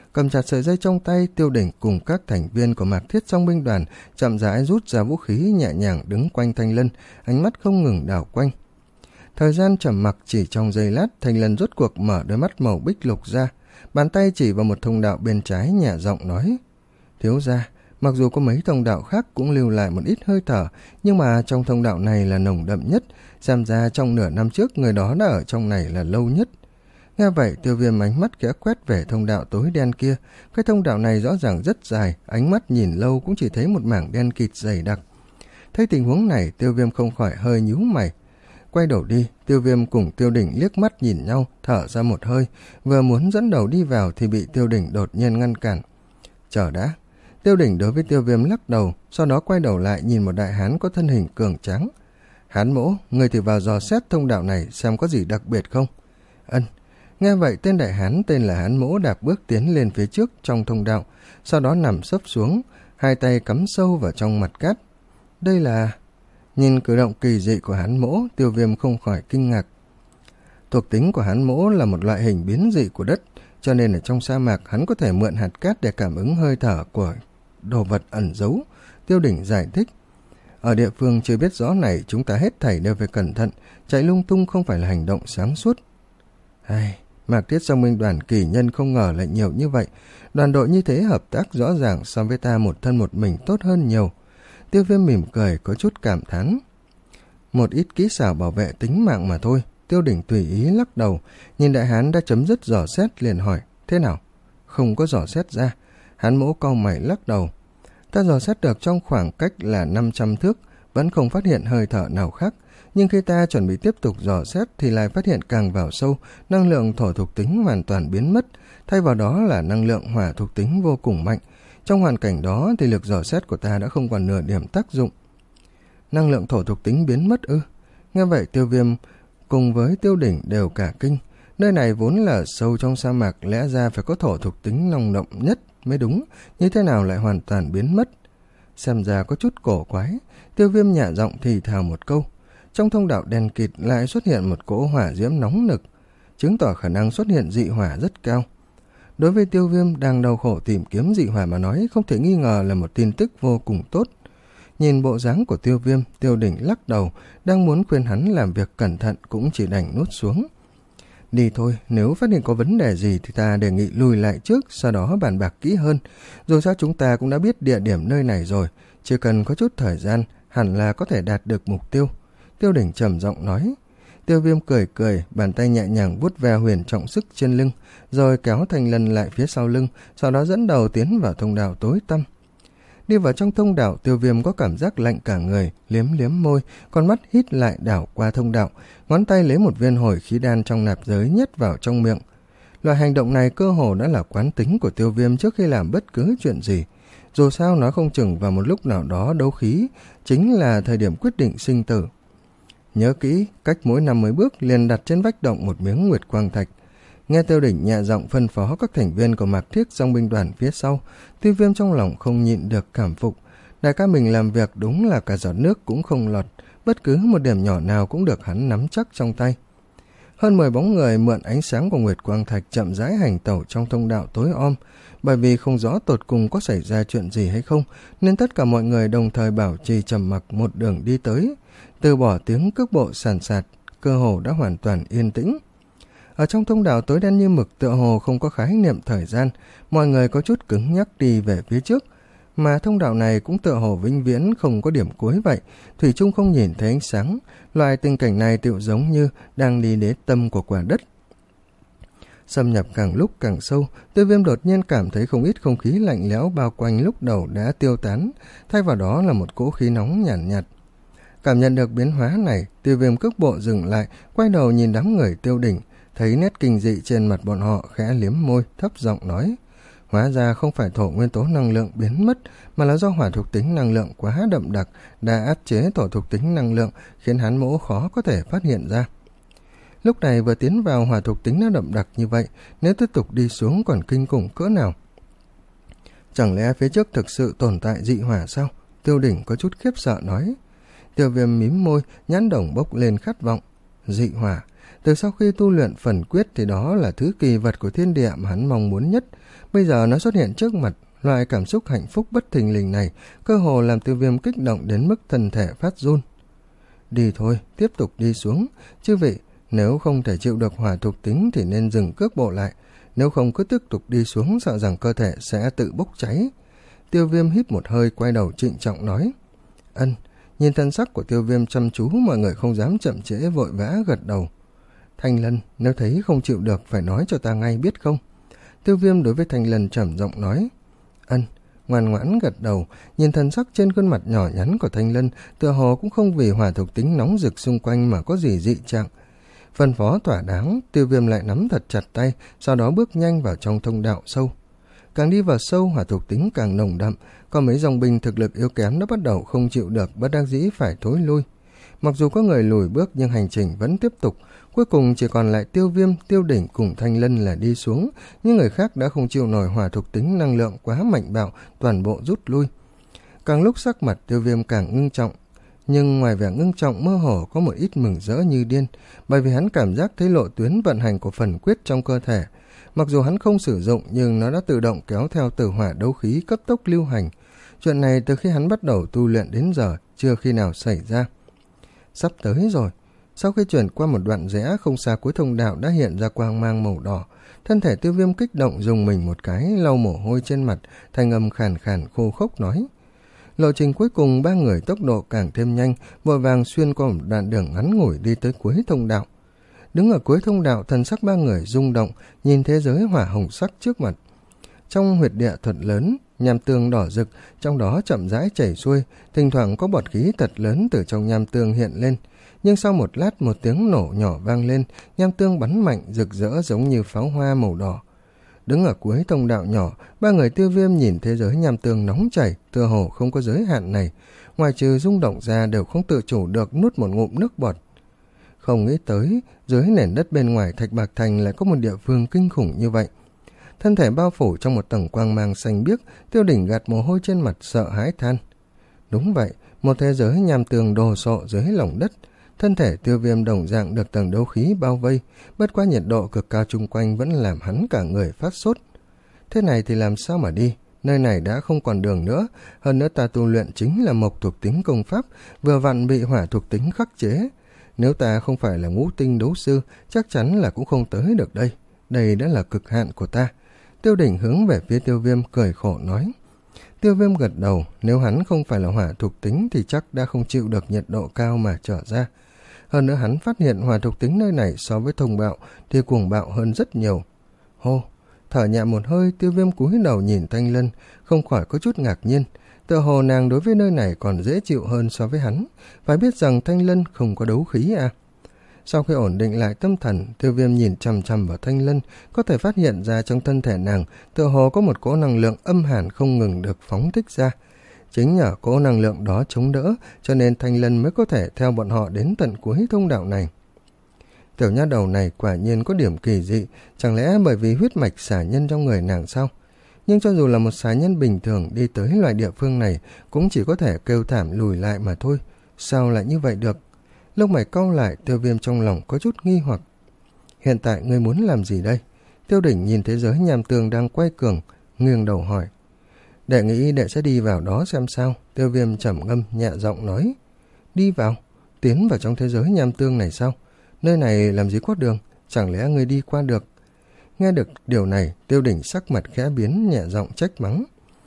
Cầm chặt sợi dây trong tay, Tiêu Đỉnh cùng các thành viên của Mạc Thiết Song binh đoàn chậm rãi rút ra vũ khí, nhẹ nhàng đứng quanh Thanh Lân, ánh mắt không ngừng đảo quanh. Thời gian trầm mặc chỉ trong giây lát, Thanh Lân rốt cuộc mở đôi mắt màu bích lục ra, bàn tay chỉ vào một thông đạo bên trái, nhẹ giọng nói: thiếu gia, mặc dù có mấy thông đạo khác cũng lưu lại một ít hơi thở, nhưng mà trong thông đạo này là nồng đậm nhất, xem ra trong nửa năm trước người đó đã ở trong này là lâu nhất. Nghe vậy, Tiêu Viêm ánh mắt khẽ quét về thông đạo tối đen kia. Cái thông đạo này rõ ràng rất dài, ánh mắt nhìn lâu cũng chỉ thấy một mảng đen kịt dày đặc. Thấy tình huống này, Tiêu Viêm không khỏi hơi nhíu mày. Quay đầu đi, Tiêu Viêm cùng Tiêu Đỉnh liếc mắt nhìn nhau, thở ra một hơi, vừa muốn dẫn đầu đi vào thì bị Tiêu Đỉnh đột nhiên ngăn cản. Chờ đã. Tiêu Đỉnh đối với Tiêu Viêm lắc đầu, sau đó quay đầu lại nhìn một đại hán có thân hình cường tráng. Hán mỗ, người thì vào dò xét thông đạo này xem có gì đặc biệt không? Ân. Nghe vậy, tên đại hán tên là Hán Mỗ đạp bước tiến lên phía trước trong thông đạo, sau đó nằm xấp xuống, hai tay cắm sâu vào trong mặt cát. Đây là... Nhìn cử động kỳ dị của Hán Mỗ, Tiêu Viêm không khỏi kinh ngạc. Thuộc tính của Hán Mỗ là một loại hình biến dị của đất, cho nên ở trong sa mạc hắn có thể mượn hạt cát để cảm ứng hơi thở của đồ vật ẩn giấu. Tiêu Đỉnh giải thích. Ở địa phương chưa biết rõ này, chúng ta hết thảy đều phải cẩn thận, chạy lung tung không phải là hành động sáng suốt. Ai... Mạc Thiết Song binh đoàn kỳ nhân không ngờ lại nhiều như vậy. Đoàn đội như thế hợp tác rõ ràng so với ta một thân một mình tốt hơn nhiều. Tiêu Viêm mỉm cười có chút cảm thán. Một ít kỹ xảo bảo vệ tính mạng mà thôi. Tiêu Đỉnh tùy ý lắc đầu, nhìn đại hán đã chấm dứt dò xét liền hỏi: thế nào? Không có dò xét ra. Hán Mỗ cau mày lắc đầu. Ta dò xét được trong khoảng cách là năm trăm thước, vẫn không phát hiện hơi thở nào khác. Nhưng khi ta chuẩn bị tiếp tục dò xét thì lại phát hiện càng vào sâu, năng lượng thổ thuộc tính hoàn toàn biến mất, thay vào đó là năng lượng hỏa thuộc tính vô cùng mạnh. Trong hoàn cảnh đó thì lực dò xét của ta đã không còn nửa điểm tác dụng. Năng lượng thổ thuộc tính biến mất ư? Nghe vậy, Tiêu Viêm cùng với Tiêu Đỉnh đều cả kinh. Nơi này vốn là sâu trong sa mạc, lẽ ra phải có thổ thuộc tính nồng đậm nhất mới đúng, như thế nào lại hoàn toàn biến mất? Xem ra có chút cổ quái. Tiêu Viêm nhả giọng thì thào một câu. Trong thông đạo đen kịt lại xuất hiện một cỗ hỏa diễm nóng nực, chứng tỏ khả năng xuất hiện dị hỏa rất cao. Đối với Tiêu Viêm đang đau khổ tìm kiếm dị hỏa mà nói, không thể nghi ngờ là một tin tức vô cùng tốt. Nhìn bộ dáng của Tiêu Viêm, Tiêu Đỉnh lắc đầu, đang muốn khuyên hắn làm việc cẩn thận cũng chỉ đành nuốt xuống. Đi thôi, nếu phát hiện có vấn đề gì thì ta đề nghị lùi lại trước, sau đó bàn bạc kỹ hơn. Dù sao chúng ta cũng đã biết địa điểm nơi này rồi, chỉ cần có chút thời gian, hẳn là có thể đạt được mục tiêu. Tiêu Đỉnh trầm giọng nói. Tiêu Viêm cười cười, bàn tay nhẹ nhàng vuốt ve huyền trọng sức trên lưng, rồi kéo Thanh Lân lại phía sau lưng, sau đó dẫn đầu tiến vào thông đạo tối tăm. Đi vào trong thông đạo, Tiêu Viêm có cảm giác lạnh cả người, liếm liếm môi, con mắt hít lại đảo qua thông đạo, ngón tay lấy một viên hồi khí đan trong nạp giới nhét vào trong miệng. Loại hành động này cơ hồ đã là quán tính của Tiêu Viêm trước khi làm bất cứ chuyện gì. Dù sao nó không chừng vào một lúc nào đó đấu khí chính là thời điểm quyết định sinh tử. Nhớ kỹ, cách mỗi năm mươi bước liền đặt trên vách động một miếng nguyệt quang thạch. Nghe Tiêu Đỉnh nhẹ giọng phân phó các thành viên của Mạc Thiết Song binh đoàn phía sau, Tiêu Viêm trong lòng không nhịn được cảm phục. Đại ca mình làm việc đúng là cả giọt nước cũng không lọt, bất cứ một điểm nhỏ nào cũng được hắn nắm chắc trong tay. Hơn mười bóng người mượn ánh sáng của nguyệt quang thạch chậm rãi hành tẩu trong thông đạo tối om. Bởi vì không rõ tột cùng có xảy ra chuyện gì hay không, nên tất cả mọi người đồng thời bảo trì trầm mặc một đường đi tới. Từ bỏ tiếng cước bộ sàn sạt, cơ hồ đã hoàn toàn yên tĩnh. Ở trong thông đạo tối đen như mực, tựa hồ không có khái niệm thời gian, mọi người có chút cứng nhắc đi về phía trước. Mà thông đạo này cũng tựa hồ vĩnh viễn không có điểm cuối vậy, thủy chung không nhìn thấy ánh sáng. Loại tình cảnh này tựu giống như đang đi đến tâm của quả đất. Xâm nhập càng lúc càng sâu, Tiêu Viêm đột nhiên cảm thấy không ít không khí lạnh lẽo bao quanh lúc đầu đã tiêu tán, thay vào đó là một cỗ khí nóng nhàn nhạt, nhạt. Cảm nhận được biến hóa này, Tiêu Viêm cước bộ dừng lại, quay đầu nhìn đám người Tiêu Đỉnh, thấy nét kinh dị trên mặt bọn họ, khẽ liếm môi, thấp giọng nói: hóa ra không phải thổ nguyên tố năng lượng biến mất, mà là do hỏa thuộc tính năng lượng quá đậm đặc đã áp chế thổ thuộc tính năng lượng, khiến Hán Mỗ khó có thể phát hiện ra. Lúc này vừa tiến vào hỏa thuộc tính nó đậm đặc như vậy, nếu tiếp tục đi xuống còn kinh khủng cỡ nào. Chẳng lẽ phía trước thực sự tồn tại dị hỏa sao? Tiêu Đỉnh có chút khiếp sợ nói. Tiêu Viêm mím môi, nhãn đồng bốc lên khát vọng. Dị hỏa, Từ sau khi tu luyện phần quyết thì đó là thứ kỳ vật của thiên địa mà hắn mong muốn nhất. Bây giờ nó xuất hiện trước mặt, loại cảm xúc hạnh phúc bất thình lình này cơ hồ làm Tiêu Viêm kích động đến mức thân thể phát run. Đi thôi, tiếp tục đi xuống. Chư vị, nếu không thể chịu được hỏa thuộc tính thì nên dừng cước bộ lại. Nếu không cứ tiếp tục đi xuống sợ rằng cơ thể sẽ tự bốc cháy. Tiêu Viêm hít một hơi quay đầu trịnh trọng nói. Ân. Nhìn thân sắc của Tiêu Viêm chăm chú, mọi người không dám chậm trễ vội vã gật đầu. Thanh Lân, nếu thấy không chịu được phải nói cho ta ngay biết không? Tiêu Viêm đối với Thanh Lân trầm giọng nói. Ân. Ngoan ngoãn gật đầu, nhìn thân sắc trên khuôn mặt nhỏ nhắn của Thanh Lân, tựa hồ cũng không vì hỏa thuộc tính nóng rực xung quanh mà có gì dị trạng. Phân phó thỏa đáng, Tiêu Viêm lại nắm thật chặt tay, sau đó bước nhanh vào trong thông đạo sâu. Càng đi vào sâu, hỏa thuộc tính càng nồng đậm, có mấy dòng binh thực lực yếu kém đã bắt đầu không chịu được, bất đắc dĩ phải thối lui. Mặc dù có người lùi bước nhưng hành trình vẫn tiếp tục, cuối cùng chỉ còn lại Tiêu Viêm, Tiêu Đỉnh cùng Thanh Lân là đi xuống, nhưng người khác đã không chịu nổi hỏa thuộc tính năng lượng quá mạnh bạo, toàn bộ rút lui. Càng lúc sắc mặt Tiêu Viêm càng ngưng trọng, nhưng ngoài vẻ ngưng trọng mơ hồ có một ít mừng rỡ như điên, bởi vì hắn cảm giác thấy lộ tuyến vận hành của phần quyết trong cơ thể. Mặc dù hắn không sử dụng nhưng nó đã tự động kéo theo tử hỏa đấu khí cấp tốc lưu hành. Chuyện này từ khi hắn bắt đầu tu luyện đến giờ chưa khi nào xảy ra. Sắp tới rồi. Sau khi chuyển qua một đoạn rẽ không xa cuối thông đạo đã hiện ra quang mang màu đỏ. Thân thể Tiêu Viêm kích động dùng mình một cái, lau mồ hôi trên mặt, thanh âm khàn khàn khô khốc nói. Lộ trình cuối cùng ba người tốc độ càng thêm nhanh, vội vàng xuyên qua một đoạn đường ngắn ngủi đi tới cuối thông đạo. Đứng ở cuối thông đạo, thần sắc ba người rung động, nhìn thế giới hỏa hồng sắc trước mặt. Trong huyệt địa thuật lớn, nham tương đỏ rực, trong đó chậm rãi chảy xuôi, thỉnh thoảng có bọt khí thật lớn từ trong nham tương hiện lên. Nhưng sau một lát một tiếng nổ nhỏ vang lên, nham tương bắn mạnh rực rỡ giống như pháo hoa màu đỏ. Đứng ở cuối thông đạo nhỏ, ba người Tiêu Viêm nhìn thế giới nham tương nóng chảy, tựa hồ không có giới hạn này, ngoài trừ rung động ra đều không tự chủ được nuốt một ngụm nước bọt. Không nghĩ tới, dưới nền đất bên ngoài Thạch Bạc Thành lại có một địa phương kinh khủng như vậy. Thân thể bao phủ trong một tầng quang mang xanh biếc, Tiêu Đỉnh gạt mồ hôi trên mặt sợ hãi than. Đúng vậy, một thế giới nham tường đồ sộ dưới lòng đất. Thân thể Tiêu Viêm đồng dạng được tầng đấu khí bao vây, bất quá nhiệt độ cực cao chung quanh vẫn làm hắn cả người phát sốt. Thế này thì làm sao mà đi, nơi này đã không còn đường nữa, hơn nữa ta tu luyện chính là mộc thuộc tính công pháp, vừa vặn bị hỏa thuộc tính khắc chế. Nếu ta không phải là ngũ tinh đấu sư, chắc chắn là cũng không tới được đây. Đây đã là cực hạn của ta. Tiêu Đỉnh hướng về phía Tiêu Viêm cười khổ nói. Tiêu Viêm gật đầu, nếu hắn không phải là hỏa thuộc tính thì chắc đã không chịu được nhiệt độ cao mà trở ra. Hơn nữa hắn phát hiện hỏa thuộc tính nơi này so với thông bạo thì cuồng bạo hơn rất nhiều. Hô, thở nhẹ một hơi, Tiêu Viêm cúi đầu nhìn Thanh Lân, không khỏi có chút ngạc nhiên. Tựa hồ nàng đối với nơi này còn dễ chịu hơn so với hắn, phải biết rằng Thanh Lân không có đấu khí à. Sau khi ổn định lại tâm thần, Tiêu Viêm nhìn chằm chằm vào Thanh Lân, có thể phát hiện ra trong thân thể nàng tựa hồ có một cỗ năng lượng âm hàn không ngừng được phóng thích ra. Chính nhờ cỗ năng lượng đó chống đỡ, cho nên Thanh Lân mới có thể theo bọn họ đến tận cuối thông đạo này. Tiểu nha đầu này quả nhiên có điểm kỳ dị, chẳng lẽ bởi vì huyết mạch xà nhân trong người nàng sao? Nhưng cho dù là một xà nhân bình thường đi tới loại địa phương này cũng chỉ có thể kêu thảm lùi lại mà thôi. Sao lại như vậy được? Lông mày cau lại, Tiêu Viêm trong lòng có chút nghi hoặc. Hiện tại ngươi muốn làm gì đây? Tiêu Đỉnh nhìn thế giới nham tương đang quay cuồng, nghiêng đầu hỏi. Đệ nghĩ đệ sẽ đi vào đó xem sao. Tiêu Viêm trầm ngâm nhẹ giọng nói. Đi vào? Tiến vào trong thế giới nham tương này sao? Nơi này làm gì có đường? Chẳng lẽ ngươi đi qua được? Nghe được điều này, Tiêu Đỉnh sắc mặt khẽ biến, nhẹ giọng trách mắng.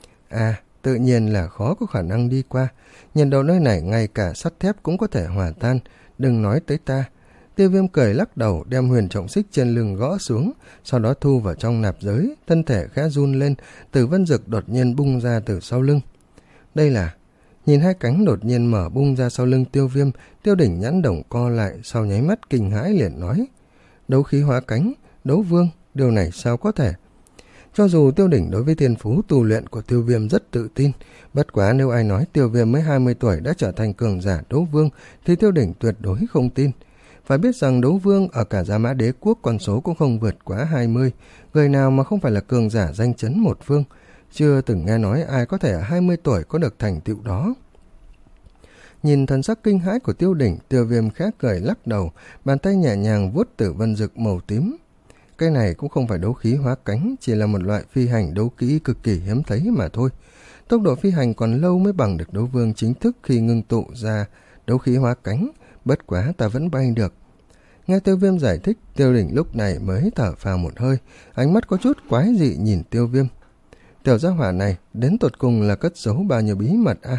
À, tự nhiên là khó có khả năng đi qua. Nhìn đầu nơi này ngay cả sắt thép cũng có thể hòa tan, đừng nói tới ta. Tiêu Viêm cười lắc đầu, đem huyền trọng xích trên lưng gõ xuống, sau đó thu vào trong nạp giới, thân thể khẽ run lên, Tử Vân Dực đột nhiên bung ra từ sau lưng. Đây là... Nhìn hai cánh đột nhiên mở bung ra sau lưng Tiêu Viêm, Tiêu Đỉnh nhãn đồng co lại, sau nháy mắt kinh hãi liền nói. Đấu khí hóa cánh, đấu vương, điều này sao có thể? Cho dù Tiêu Đỉnh đối với thiên phú tu luyện của Tiêu Viêm rất tự tin, bất quá nếu ai nói Tiêu Viêm mới hai mươi tuổi đã trở thành cường giả đấu vương thì Tiêu Đỉnh tuyệt đối không tin. Phải biết rằng đấu vương ở cả Gia Mã Đế Quốc con số cũng không vượt quá hai mươi, người nào mà không phải là cường giả danh chấn một phương, chưa từng nghe nói ai có thể ở hai mươi tuổi có được thành tựu đó. Nhìn thần sắc kinh hãi của Tiêu Đỉnh, Tiêu Viêm khẽ cười lắc đầu, bàn tay nhẹ nhàng vuốt Tử Vân Dực màu tím. Cái này cũng không phải đấu khí hóa cánh, chỉ là một loại phi hành đấu kỹ cực kỳ hiếm thấy mà thôi. Tốc độ phi hành còn lâu mới bằng được đấu vương chính thức khi ngưng tụ ra đấu khí hóa cánh, bất quá ta vẫn bay được. Nghe Tiêu Viêm giải thích, Tiêu Đỉnh lúc này mới thở phào một hơi, ánh mắt có chút quái dị nhìn Tiêu Viêm. Tiểu gia hỏa này đến tột cùng là cất giấu bao nhiêu bí mật a? À?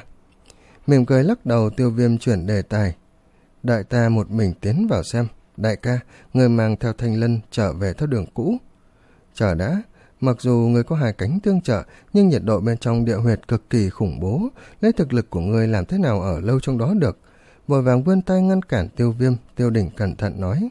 Mỉm cười lắc đầu, Tiêu Viêm chuyển đề tài. Đại ta một mình tiến vào xem. Đại ca, người mang theo Thanh Lân trở về theo đường cũ. Chờ đã, mặc dù người có hai cánh tương trợ, nhưng nhiệt độ bên trong địa huyệt cực kỳ khủng bố, lấy thực lực của người làm thế nào ở lâu trong đó được. Vội vàng vươn tay ngăn cản Tiêu Viêm, Tiêu Đỉnh cẩn thận nói.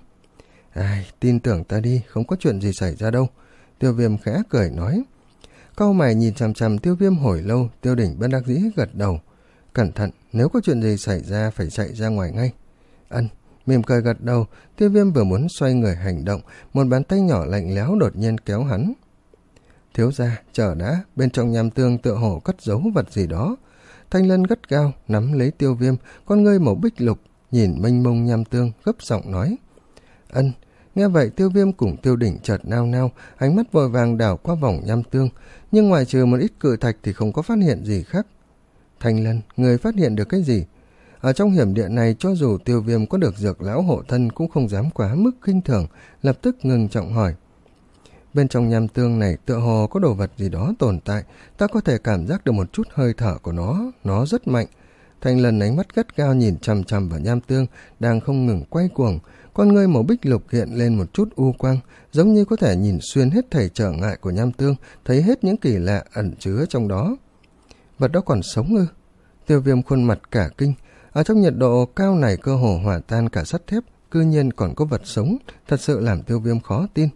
Ai, tin tưởng ta đi, không có chuyện gì xảy ra đâu. Tiêu Viêm khẽ cười nói. Cau mày nhìn chằm chằm Tiêu Viêm hồi lâu, Tiêu Đỉnh bất đắc dĩ gật đầu. Cẩn thận, nếu có chuyện gì xảy ra phải chạy ra ngoài ngay. Ân, mỉm cười gật đầu, Tiêu Viêm vừa muốn xoay người hành động, một bàn tay nhỏ lạnh lẽo đột nhiên kéo hắn. Thiếu gia, chờ đã, bên trong nham tương tựa hồ cất giấu vật gì đó. Thanh Lân gắt gao nắm lấy Tiêu Viêm, con ngươi màu bích lục, nhìn mênh mông nham tương, gấp giọng nói. Ân. Nghe vậy Tiêu Viêm cùng Tiêu Đỉnh chợt nao nao, ánh mắt vội vàng đảo qua vòng nham tương, nhưng ngoài trừ một ít cự thạch thì không có phát hiện gì khác. Thanh Lân, người phát hiện được cái gì? Ở trong hiểm địa này, cho dù Tiêu Viêm có được dược lão hộ thân cũng không dám quá mức khinh thường, lập tức ngừng trọng hỏi. Bên trong nham tương này tựa hồ có đồ vật gì đó tồn tại, ta có thể cảm giác được một chút hơi thở của nó, nó rất mạnh. Thanh Lân ánh mắt gắt gao nhìn chằm chằm vào nham tương, đang không ngừng quay cuồng, con ngươi màu bích lục hiện lên một chút u quang, giống như có thể nhìn xuyên hết thảy trở ngại của nham tương, thấy hết những kỳ lạ ẩn chứa trong đó. Vật đó còn sống ư? Tiêu Viêm khuôn mặt cả kinh, ở trong nhiệt độ cao này cơ hồ hòa tan cả sắt thép, cư nhiên còn có vật sống, thật sự làm Tiêu Viêm khó tin.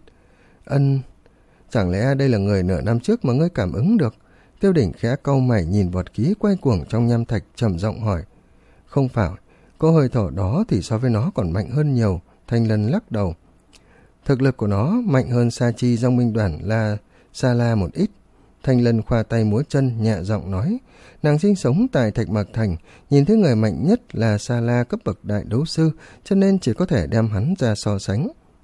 Ân, chẳng lẽ đây là người nửa năm trước mà ngươi cảm ứng được? Tiêu Đỉnh khẽ cau mày nhìn vật khí quay cuồng trong nham thạch, trầm giọng hỏi. Không phải, có hơi thở đó thì so với nó còn mạnh hơn nhiều. Thanh Lân lắc đầu. Thực lực của nó mạnh hơn Sa Chi Dòng Minh Đoàn là Sa La một ít. Thanh Lân khoa tay múa chân nhẹ giọng nói. Nàng sinh sống tại Thạch Mạc Thành, nhìn thấy người mạnh nhất là Sa La cấp bậc đại đấu sư, cho nên chỉ có thể đem hắn ra so sánh.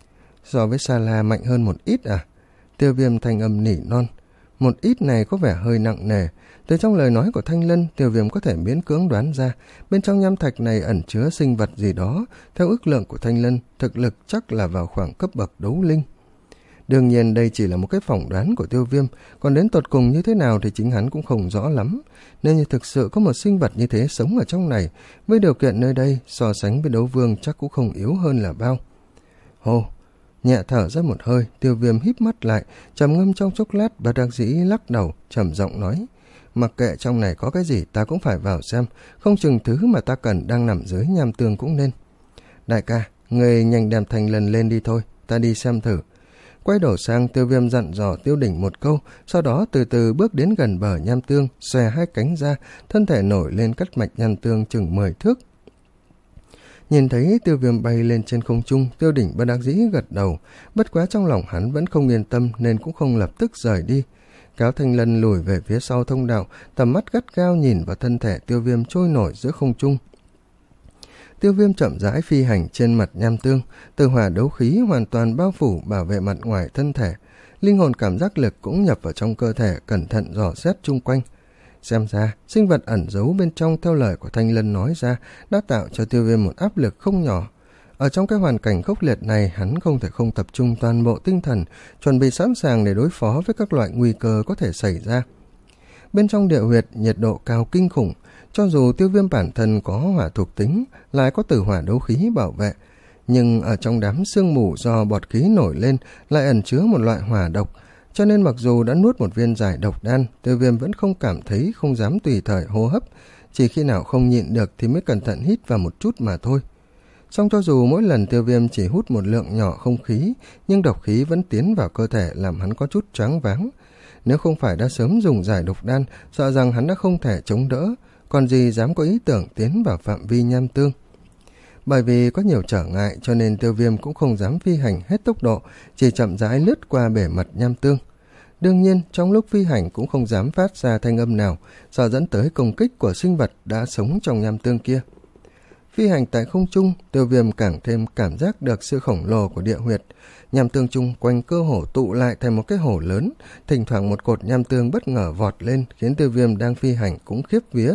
So với Sa La mạnh hơn một ít à? Tiêu Viêm thanh âm nỉ non. Một ít này có vẻ hơi nặng nề. Từ trong lời nói của Thanh Lân, Tiêu Viêm có thể miễn cưỡng đoán ra bên trong nham thạch này ẩn chứa sinh vật gì đó. Theo ước lượng của Thanh Lân, thực lực chắc là vào khoảng cấp bậc đấu linh. Đương nhiên đây chỉ là một cái phỏng đoán của Tiêu Viêm, còn đến tột cùng như thế nào thì chính hắn cũng không rõ lắm. Nên như thực sự có một sinh vật như thế sống ở trong này, với điều kiện nơi đây so sánh với đấu vương chắc cũng không yếu hơn là bao. Hồ, nhẹ thở ra một hơi, Tiêu Viêm híp mắt lại, trầm ngâm trong chốc lát, bất đắc dĩ lắc đầu, trầm giọng nói. Mặc kệ trong này có cái gì ta cũng phải vào xem, không chừng thứ mà ta cần đang nằm dưới nham tương cũng nên. Đại ca, người nhanh đem Thanh Lân lên đi thôi, ta đi xem thử. Quay đầu sang, Tiêu Viêm dặn dò Tiêu Đỉnh một câu, sau đó từ từ bước đến gần bờ nham tương, xòe hai cánh ra, thân thể nổi lên cắt mạch nham tương chừng mười thước. Nhìn thấy Tiêu Viêm bay lên trên không trung, Tiêu Đỉnh bất đắc dĩ gật đầu, bất quá trong lòng hắn vẫn không yên tâm nên cũng không lập tức rời đi. Kéo Thanh Lân lùi về phía sau thông đạo, tầm mắt gắt gao nhìn vào thân thể Tiêu Viêm trôi nổi giữa không trung. Tiêu Viêm chậm rãi phi hành trên mặt nham tương, từ hỏa đấu khí hoàn toàn bao phủ bảo vệ mặt ngoài thân thể. Linh hồn cảm giác lực cũng nhập vào trong cơ thể, cẩn thận dò xét chung quanh. Xem ra, sinh vật ẩn giấu bên trong theo lời của Thanh Lân nói ra đã tạo cho Tiêu Viêm một áp lực không nhỏ. Ở trong cái hoàn cảnh khốc liệt này, hắn không thể không tập trung toàn bộ tinh thần, chuẩn bị sẵn sàng để đối phó với các loại nguy cơ có thể xảy ra. Bên trong địa huyệt, nhiệt độ cao kinh khủng, cho dù Tiêu Viêm bản thân có hỏa thuộc tính, lại có tử hỏa đấu khí bảo vệ, nhưng ở trong đám sương mù do bọt khí nổi lên lại ẩn chứa một loại hỏa độc, cho nên mặc dù đã nuốt một viên giải độc đan, Tiêu Viêm vẫn không cảm thấy, không dám tùy thời hô hấp, chỉ khi nào không nhịn được thì mới cẩn thận hít vào một chút mà thôi. Song cho dù mỗi lần Tiêu Viêm chỉ hút một lượng nhỏ không khí, nhưng độc khí vẫn tiến vào cơ thể làm hắn có chút choáng váng. Nếu không phải đã sớm dùng giải độc đan, sợ rằng hắn đã không thể chống đỡ, còn gì dám có ý tưởng tiến vào phạm vi nham tương. Bởi vì có nhiều trở ngại cho nên Tiêu Viêm cũng không dám phi hành hết tốc độ, chỉ chậm rãi lướt qua bề mặt nham tương. Đương nhiên, trong lúc phi hành cũng không dám phát ra thanh âm nào, sợ dẫn tới công kích của sinh vật đã sống trong nham tương kia. Phi hành tại không trung, Tiêu Viêm càng thêm cảm giác được sự khổng lồ của địa huyệt. Nham tương chung quanh cơ hổ tụ lại thành một cái hổ lớn, thỉnh thoảng một cột nham tương bất ngờ vọt lên, khiến Tiêu Viêm đang phi hành cũng khiếp vía.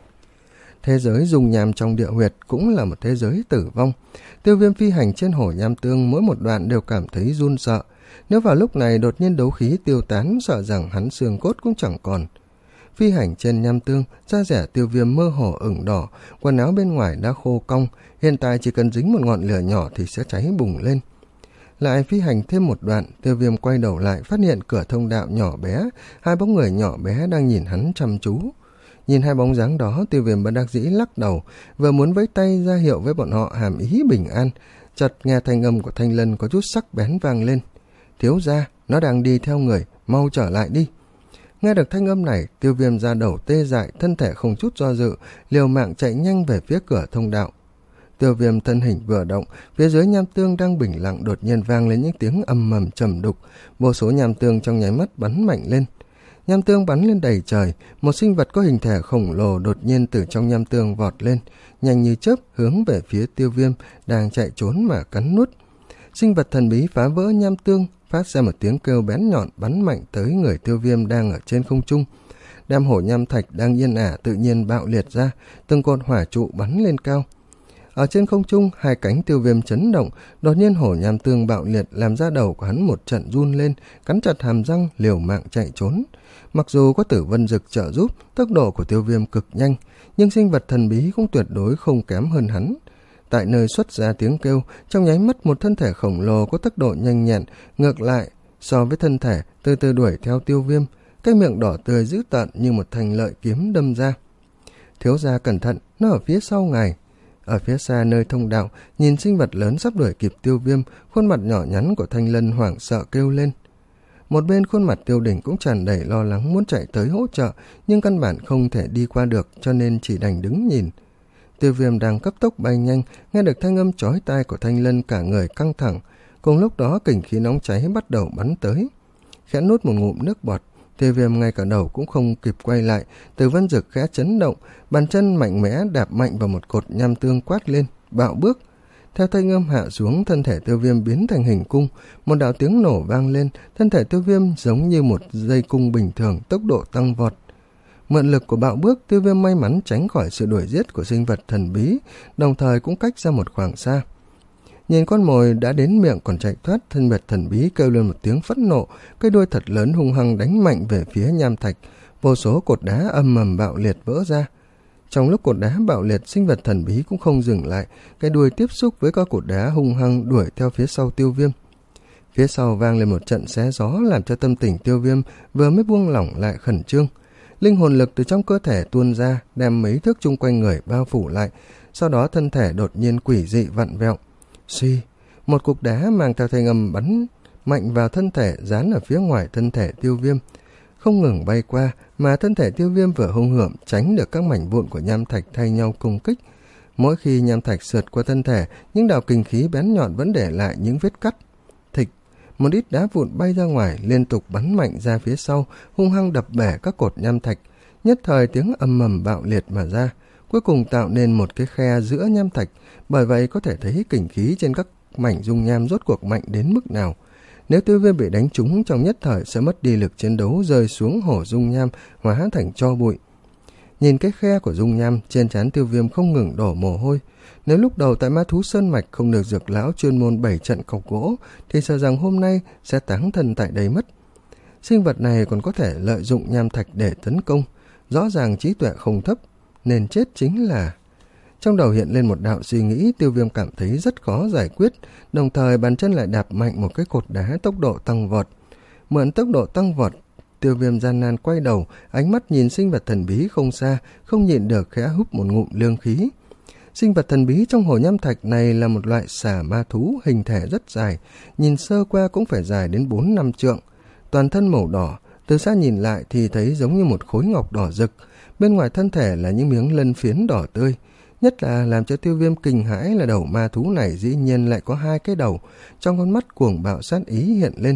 Thế giới dung nham trong địa huyệt cũng là một thế giới tử vong. Tiêu Viêm phi hành trên hổ nham tương mỗi một đoạn đều cảm thấy run sợ. Nếu vào lúc này đột nhiên đấu khí tiêu tán, sợ rằng hắn xương cốt cũng chẳng còn. Phi hành trên nham tương, da rẻ Tiêu Viêm mơ hồ ửng đỏ, quần áo bên ngoài đã khô cong, hiện tại chỉ cần dính một ngọn lửa nhỏ thì sẽ cháy bùng lên. Lại phi hành thêm một đoạn, Tiêu Viêm quay đầu lại phát hiện cửa thông đạo nhỏ bé, hai bóng người nhỏ bé đang nhìn hắn chăm chú. Nhìn hai bóng dáng đó, Tiêu Viêm bất đắc dĩ lắc đầu, vừa muốn vẫy tay ra hiệu với bọn họ hàm ý bình an, chợt nghe thanh âm của Thanh Lân có chút sắc bén vang lên. Thiếu gia, nó đang đi theo người, mau trở lại đi. Nghe được thanh âm này, Tiêu Viêm ra đầu tê dại, thân thể không chút do dự, liều mạng chạy nhanh về phía cửa thông đạo. Tiêu Viêm thân hình vừa động, phía dưới nham tương đang bình lặng đột nhiên vang lên những tiếng ầm ầm trầm đục, vô số nham tương trong nháy mắt bắn mạnh lên. Nham tương bắn lên đầy trời, một sinh vật có hình thể khổng lồ đột nhiên từ trong nham tương vọt lên, nhanh như chớp hướng về phía Tiêu Viêm đang chạy trốn mà cắn nuốt. Sinh vật thần bí phá vỡ nham tương, phát ra một tiếng kêu bén nhọn bắn mạnh tới người Tiêu Viêm đang ở trên không trung. Đám hổ nham thạch đang yên ả tự nhiên bạo liệt ra, từng cột hỏa trụ bắn lên cao. Ở trên không trung, hai cánh Tiêu Viêm chấn động, đột nhiên hổ nham tương bạo liệt làm ra đầu của hắn một trận run lên, cắn chặt hàm răng liều mạng chạy trốn. Mặc dù có Tử Vân Dực trợ giúp, tốc độ của Tiêu Viêm cực nhanh, nhưng sinh vật thần bí cũng tuyệt đối không kém hơn hắn. Tại nơi xuất ra tiếng kêu, trong nháy mắt một thân thể khổng lồ có tốc độ nhanh nhẹn, ngược lại so với thân thể từ từ đuổi theo Tiêu Viêm, cái miệng đỏ tươi dữ tợn như một thanh lợi kiếm đâm ra. Thiếu gia cẩn thận, nó ở phía sau ngài. Ở phía xa nơi thông đạo, nhìn sinh vật lớn sắp đuổi kịp Tiêu Viêm, khuôn mặt nhỏ nhắn của Thanh Lân hoảng sợ kêu lên. Một bên khuôn mặt Tiêu Đỉnh cũng tràn đầy lo lắng muốn chạy tới hỗ trợ, nhưng căn bản không thể đi qua được cho nên chỉ đành đứng nhìn. Tiêu Viêm đang cấp tốc bay nhanh, nghe được thanh âm chói tai của Thanh Lân cả người căng thẳng. Cùng lúc đó kình khí nóng cháy bắt đầu bắn tới. Khẽ nuốt một ngụm nước bọt, Tiêu Viêm ngay cả đầu cũng không kịp quay lại, Tử Vân Dực khẽ chấn động, bàn chân mạnh mẽ đạp mạnh vào một cột nham tương quát lên, bạo bước. Theo thanh âm hạ xuống, thân thể Tiêu Viêm biến thành hình cung, một đạo tiếng nổ vang lên, thân thể Tiêu Viêm giống như một dây cung bình thường, tốc độ tăng vọt. Mượn lực của bạo bước, Tiêu Viêm may mắn tránh khỏi sự đuổi giết của sinh vật thần bí, đồng thời cũng cách ra một khoảng xa. Nhìn con mồi đã đến miệng còn chạy thoát, thân vật thần bí kêu lên một tiếng phẫn nộ, cái đuôi thật lớn hung hăng đánh mạnh về phía nham thạch, vô số cột đá âm ầm bạo liệt vỡ ra. Trong lúc cột đá bạo liệt, sinh vật thần bí cũng không dừng lại, cái đuôi tiếp xúc với các cột đá hung hăng đuổi theo phía sau Tiêu Viêm. Phía sau vang lên một trận xé gió làm cho tâm tình Tiêu Viêm vừa mới buông lỏng lại khẩn trương. Linh hồn lực từ trong cơ thể tuôn ra, đem mấy thước chung quanh người bao phủ lại, sau đó thân thể đột nhiên quỷ dị vặn vẹo. Suy, một cục đá mang theo thanh âm bắn mạnh vào thân thể dán ở phía ngoài thân thể Tiêu Viêm, không ngừng bay qua, mà thân thể Tiêu Viêm vừa hung hưởng tránh được các mảnh vụn của nham thạch thay nhau công kích. Mỗi khi nham thạch sượt qua thân thể, những đạo kình khí bén nhọn vẫn để lại những vết cắt. Thịch, một ít đá vụn bay ra ngoài liên tục bắn mạnh ra phía sau, hung hăng đập bể các cột nham thạch. Nhất thời tiếng ầm ầm bạo liệt mà ra, cuối cùng tạo nên một cái khe giữa nham thạch, bởi vậy có thể thấy kình khí trên các mảnh dung nham rốt cuộc mạnh đến mức nào. Nếu Tiêu Viêm bị đánh trúng trong nhất thời sẽ mất đi lực chiến đấu, rơi xuống hồ dung nham hóa thành tro bụi. Nhìn cái khe của dung nham, trên trán Tiêu Viêm không ngừng đổ mồ hôi. Nếu lúc đầu tại Ma Thú Sơn Mạch không được Dược lão chuyên môn bảy trận cọc gỗ, thì sợ rằng hôm nay sẽ táng thân tại đây mất. Sinh vật này còn có thể lợi dụng nham thạch để tấn công, rõ ràng trí tuệ không thấp, nên chết chính là... Trong đầu hiện lên một đạo suy nghĩ, Tiêu Viêm cảm thấy rất khó giải quyết, đồng thời bàn chân lại đạp mạnh một cái cột đá, tốc độ tăng vọt. Mượn tốc độ tăng vọt, Tiêu Viêm gian nan quay đầu, ánh mắt nhìn sinh vật thần bí không xa, không nhịn được khẽ húp một ngụm lương khí. Sinh vật thần bí trong hồ nham thạch này là một loại xà ma thú, hình thể rất dài, nhìn sơ qua cũng phải dài đến bốn năm trượng, toàn thân màu đỏ, từ xa nhìn lại thì thấy giống như một khối ngọc đỏ rực, bên ngoài thân thể là những miếng lân phiến đỏ tươi. Nhất là làm cho Tiêu Viêm kinh hãi là đầu ma thú này dĩ nhiên lại có hai cái đầu, trong con mắt cuồng bạo sát ý hiện lên.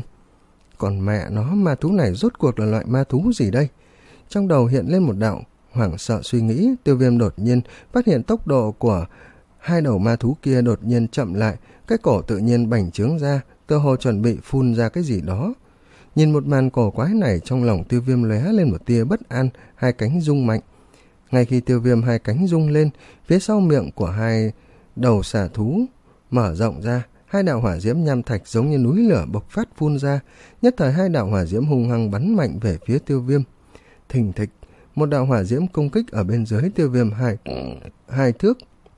Còn mẹ nó, ma thú này rốt cuộc là loại ma thú gì đây? Trong đầu hiện lên một đạo hoảng sợ suy nghĩ, Tiêu Viêm đột nhiên phát hiện tốc độ của hai đầu ma thú kia đột nhiên chậm lại, cái cổ tự nhiên bành trướng ra, tựa hồ chuẩn bị phun ra cái gì đó. Nhìn một màn cổ quái này, trong lòng Tiêu Viêm lóe lên một tia bất an, hai cánh rung mạnh. Ngay khi Tiêu Viêm hai cánh rung lên, phía sau miệng của hai đầu xà thú mở rộng ra, hai đạo hỏa diễm nham thạch giống như núi lửa bộc phát phun ra, nhất thời hai đạo hỏa diễm hung hăng bắn mạnh về phía Tiêu Viêm. Thình thịch, một đạo hỏa diễm công kích ở bên dưới Tiêu Viêm hai hai thước,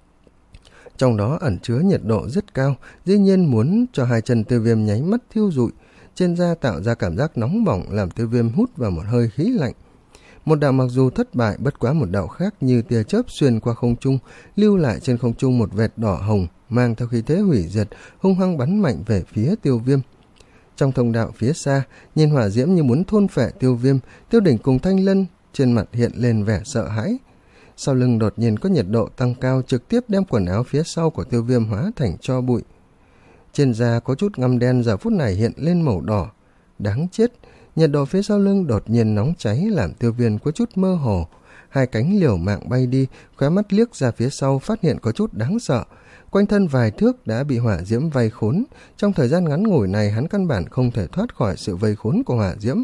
trong đó ẩn chứa nhiệt độ rất cao, dĩ nhiên muốn cho hai chân Tiêu Viêm nháy mắt thiêu rụi, trên da tạo ra cảm giác nóng bỏng, làm Tiêu Viêm hút vào một hơi khí lạnh. Một đạo mặc dù thất bại, bất quá một đạo khác như tia chớp xuyên qua không trung, lưu lại trên không trung một vệt đỏ hồng, mang theo khí thế hủy diệt, hung hăng bắn mạnh về phía Tiêu Viêm. Trong thông đạo phía xa, nhìn hỏa diễm như muốn thôn phệ Tiêu Viêm, Tiêu Đỉnh cùng Thanh Lân trên mặt hiện lên vẻ sợ hãi. Sau lưng đột nhiên có nhiệt độ tăng cao, trực tiếp đem quần áo phía sau của Tiêu Viêm hóa thành tro bụi. Trên da có chút ngăm đen giờ phút này hiện lên màu đỏ. Đáng chết, nhiệt độ phía sau lưng đột nhiên nóng cháy làm Tiêu Viêm có chút mơ hồ. Hai cánh liều mạng bay đi, khóe mắt liếc ra phía sau phát hiện có chút đáng sợ. Quanh thân vài thước đã bị hỏa diễm vây khốn. Trong thời gian ngắn ngủi này hắn căn bản không thể thoát khỏi sự vây khốn của hỏa diễm.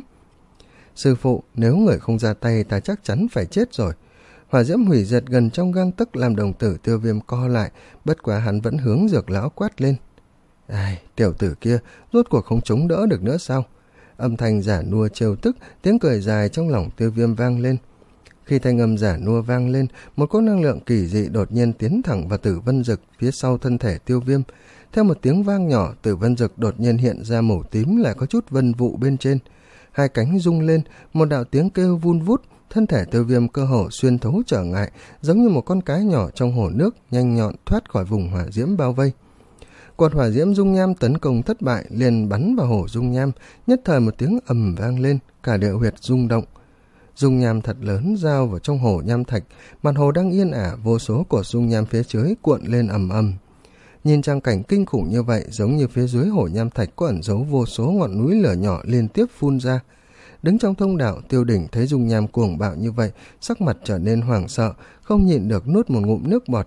Sư phụ, nếu người không ra tay ta chắc chắn phải chết rồi. Hỏa diễm hủy diệt gần trong gang tấc làm đồng tử Tiêu Viêm co lại, bất quá hắn vẫn hướng Dược lão quát lên. Ai, tiểu tử kia, rốt cuộc không chống đỡ được nữa sao? Âm thanh giả nua trêu tức, tiếng cười dài trong lòng Tiêu Viêm vang lên. Khi thanh âm giả nua vang lên, một cỗ năng lượng kỳ dị đột nhiên tiến thẳng vào Tử Vân Dực phía sau thân thể Tiêu Viêm. Theo một tiếng vang nhỏ, Tử Vân Dực đột nhiên hiện ra màu tím, lại có chút vân vụ bên trên. Hai cánh rung lên, một đạo tiếng kêu vun vút, thân thể Tiêu Viêm cơ hồ xuyên thấu trở ngại, giống như một con cá nhỏ trong hồ nước, nhanh nhọn thoát khỏi vùng hỏa diễm bao vây. Quạt hỏa diễm dung nham tấn công thất bại, liền bắn vào hồ dung nham, nhất thời một tiếng ầm vang lên, cả địa huyệt rung động. Dung nham thật lớn giao vào trong hồ nham thạch, mặt hồ đang yên ả, vô số cột dung nham phía dưới cuộn lên ầm ầm. Nhìn trang cảnh kinh khủng như vậy, giống như phía dưới hồ nham thạch có ẩn giấu vô số ngọn núi lửa nhỏ liên tiếp phun ra. Đứng trong thông đạo, Tiêu Đỉnh thấy dung nham cuồng bạo như vậy, sắc mặt trở nên hoảng sợ, không nhịn được nuốt một ngụm nước bọt.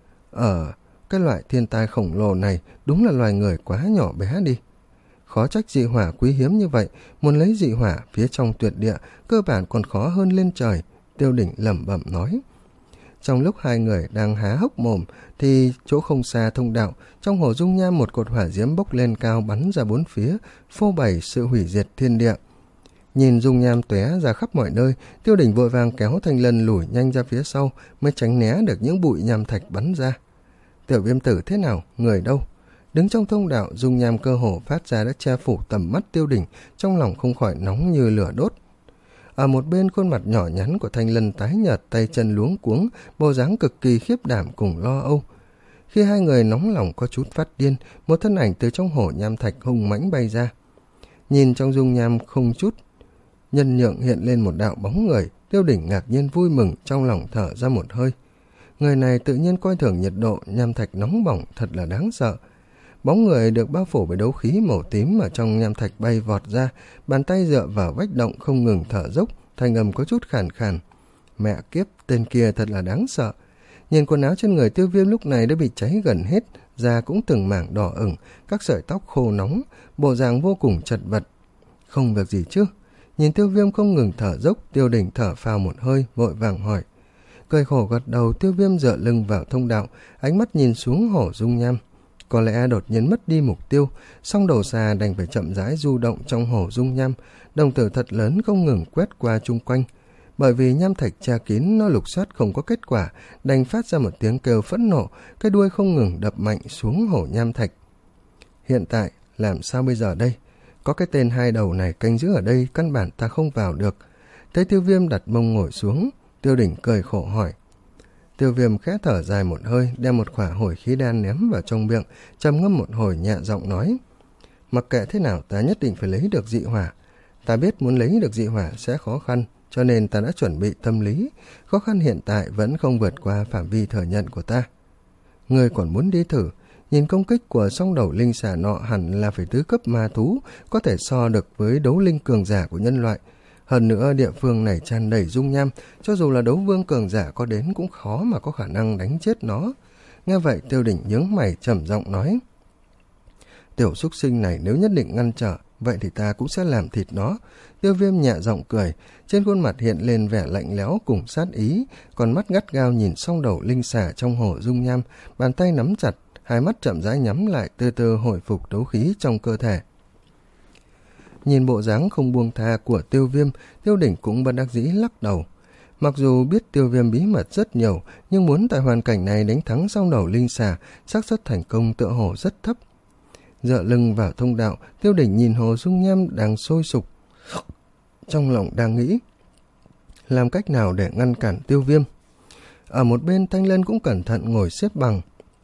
Ở cái loại thiên tai khổng lồ này đúng là loài người quá nhỏ bé đi. Khó trách dị hỏa quý hiếm như vậy, muốn lấy dị hỏa phía trong tuyệt địa cơ bản còn khó hơn lên trời, Tiêu Đỉnh lẩm bẩm nói. Trong lúc hai người đang há hốc mồm thì chỗ không xa thông đạo, trong hồ dung nham một cột hỏa diễm bốc lên cao bắn ra bốn phía, phô bày sự hủy diệt thiên địa. Nhìn dung nham tóe ra khắp mọi nơi, Tiêu Đỉnh vội vàng kéo Thanh Lân lùi nhanh ra phía sau mới tránh né được những bụi nham thạch bắn ra. Tiểu Viêm tử thế nào, người đâu? Đứng trong thông đạo, dung nham cơ hồ phát ra đã che phủ tầm mắt Tiêu Đỉnh, trong lòng không khỏi nóng như lửa đốt. Ở một bên, khuôn mặt nhỏ nhắn của Thanh Lân tái nhợt, tay chân luống cuống, bộ dáng cực kỳ khiếp đảm cùng lo âu. Khi hai người nóng lòng có chút phát điên, một thân ảnh từ trong hồ nham thạch hung mãnh bay ra. Nhìn trong dung nham không chút nhân nhượng hiện lên một đạo bóng người, Tiêu Đỉnh ngạc nhiên vui mừng, trong lòng thở ra một hơi. Người này tự nhiên coi thường nhiệt độ nham thạch nóng bỏng, thật là đáng sợ. Bóng người được bao phủ bởi đấu khí màu tím ở trong nham thạch bay vọt ra, bàn tay dựa vào vách động không ngừng thở dốc, thanh âm có chút khàn khàn. Mẹ kiếp, tên kia thật là đáng sợ. Nhìn quần áo trên người Tiêu Viêm lúc này đã bị cháy gần hết, da cũng từng mảng đỏ ửng, các sợi tóc khô nóng, bộ dạng vô cùng chật vật. Không việc gì chứ? Nhìn Tiêu Viêm không ngừng thở dốc, Tiêu Đỉnh thở phào một hơi, vội vàng hỏi. Cười khổ gật đầu, Tiêu Viêm dựa lưng vào thông đạo, ánh mắt nhìn xuống hồ dung nham. Có lẽ đột nhiên mất đi mục tiêu, song đầu xà đành phải chậm rãi du động trong hồ dung nham, đồng tử thật lớn không ngừng quét qua chung quanh. Bởi vì nham thạch che kín, nó lục soát không có kết quả, đành phát ra một tiếng kêu phẫn nộ, cái đuôi không ngừng đập mạnh xuống hồ nham thạch. Hiện tại, làm sao bây giờ đây? Có cái tên hai đầu này canh giữ ở đây, căn bản ta không vào được. Thấy Tiêu Viêm đặt mông ngồi xuống, Tiêu Đỉnh cười khổ hỏi. Tiêu Viêm khẽ thở dài một hơi, đem một khỏa hồi khí đan ném vào trong miệng, trầm ngâm một hồi nhẹ giọng nói. Mặc kệ thế nào ta nhất định phải lấy được dị hỏa. Ta biết muốn lấy được dị hỏa sẽ khó khăn, cho nên ta đã chuẩn bị tâm lý. Khó khăn hiện tại vẫn không vượt qua phạm vi thừa nhận của ta. Ngươi còn muốn đi thử? Nhìn công kích của song đầu linh xà nọ hẳn là phải tứ cấp ma thú, có thể so được với đấu linh cường giả của nhân loại. Hơn nữa địa phương này tràn đầy dung nham, cho dù là đấu vương cường giả có đến cũng khó mà có khả năng đánh chết nó. Nghe vậy Tiêu Đỉnh nhướng mày trầm giọng nói: Tiểu súc sinh này nếu nhất định ngăn trở, vậy thì ta cũng sẽ làm thịt nó. Tiêu Viêm nhẹ giọng cười, trên khuôn mặt hiện lên vẻ lạnh lẽo cùng sát ý, còn mắt gắt gao nhìn song đầu linh xà trong hồ dung nham, bàn tay nắm chặt, hai mắt chậm rãi nhắm lại, từ từ hồi phục đấu khí trong cơ thể. Nhìn bộ dáng không buông tha của Tiêu Viêm, Tiêu Đỉnh cũng bất đắc dĩ lắc đầu. Mặc dù biết Tiêu Viêm bí mật rất nhiều, nhưng muốn tại hoàn cảnh này đánh thắng song đầu linh xà, xác suất thành công tựa hồ rất thấp. Dựa lưng vào thông đạo, Tiêu Đỉnh nhìn hồ dung nham đang sôi sục, trong lòng đang nghĩ làm cách nào để ngăn cản Tiêu Viêm. Ở một bên, Thanh Lân cũng cẩn thận ngồi xếp bằng.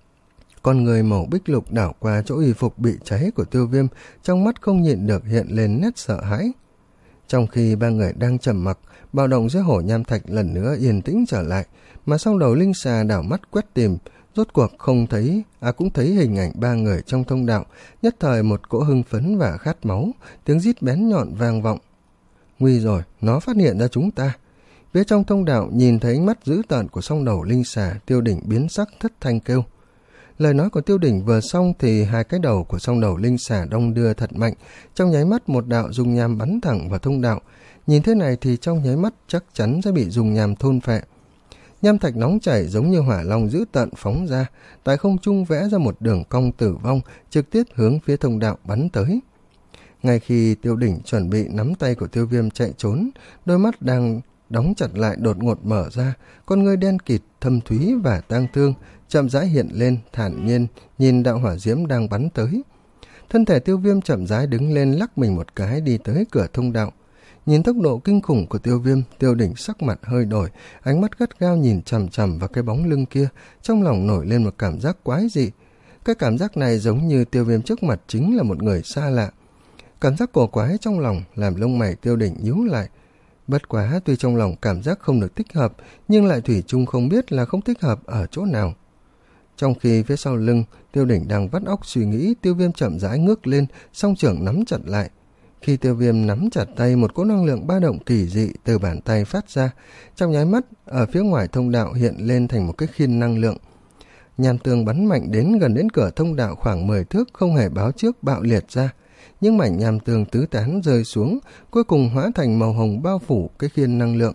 Con người màu bích lục đảo qua chỗ y phục bị cháy của Tiêu Viêm, trong mắt không nhịn được hiện lên nét sợ hãi. Trong khi ba người đang trầm mặc, bạo động dưới hồ nham thạch lần nữa yên tĩnh trở lại, mà song đầu linh xà đảo mắt quét tìm, rốt cuộc không thấy, à cũng thấy hình ảnh ba người trong thông đạo, nhất thời một cỗ hưng phấn và khát máu, tiếng rít bén nhọn vang vọng. Nguy rồi, nó phát hiện ra chúng ta. Phía trong thông đạo nhìn thấy ánh mắt dữ tợn của song đầu linh xà, Tiêu Đỉnh biến sắc thất thanh kêu. Lời nói của Tiêu Đỉnh vừa xong thì hai cái đầu của song đầu linh xà đong đưa thật mạnh, trong nháy mắt một đạo dung nham bắn thẳng vào thông đạo. Nhìn thế này thì trong nháy mắt chắc chắn sẽ bị dung nham thôn phệ. Nham thạch nóng chảy giống như hỏa long dữ tợn phóng ra, tại không trung vẽ ra một đường cong tử vong, trực tiếp hướng phía thông đạo bắn tới. Ngay khi Tiêu Đỉnh chuẩn bị nắm tay của Tiêu Viêm chạy trốn, đôi mắt đang đóng chặt lại đột ngột mở ra, con ngươi đen kịt, thâm thúy và tang thương, chậm rãi hiện lên, thản nhiên, nhìn đạo hỏa diễm đang bắn tới. Thân thể Tiêu Viêm chậm rãi đứng lên, lắc mình một cái đi tới cửa thông đạo. Nhìn tốc độ kinh khủng của Tiêu Viêm, Tiêu Đỉnh sắc mặt hơi đổi, ánh mắt gắt gao nhìn chằm chằm vào cái bóng lưng kia, trong lòng nổi lên một cảm giác quái dị. Cái cảm giác này giống như Tiêu Viêm trước mặt chính là một người xa lạ. Cảm giác cổ quái trong lòng làm lông mày Tiêu Đỉnh nhíu lại. Bất quá tuy trong lòng cảm giác không được thích hợp, nhưng lại thủy chung không biết là không thích hợp ở chỗ nào. Trong khi phía sau lưng, Tiêu Đỉnh đang vắt óc suy nghĩ, Tiêu Viêm chậm rãi ngước lên, song trưởng nắm chặt lại. Khi Tiêu Viêm nắm chặt tay, một cỗ năng lượng ba động kỳ dị từ bàn tay phát ra. Trong nháy mắt, ở phía ngoài thông đạo hiện lên thành một cái khiên năng lượng. Nham tường bắn mạnh đến gần đến cửa thông đạo khoảng mười thước, không hề báo trước bạo liệt ra. Những mảnh nham tường tứ tán rơi xuống, cuối cùng hóa thành màu hồng bao phủ cái khiên năng lượng.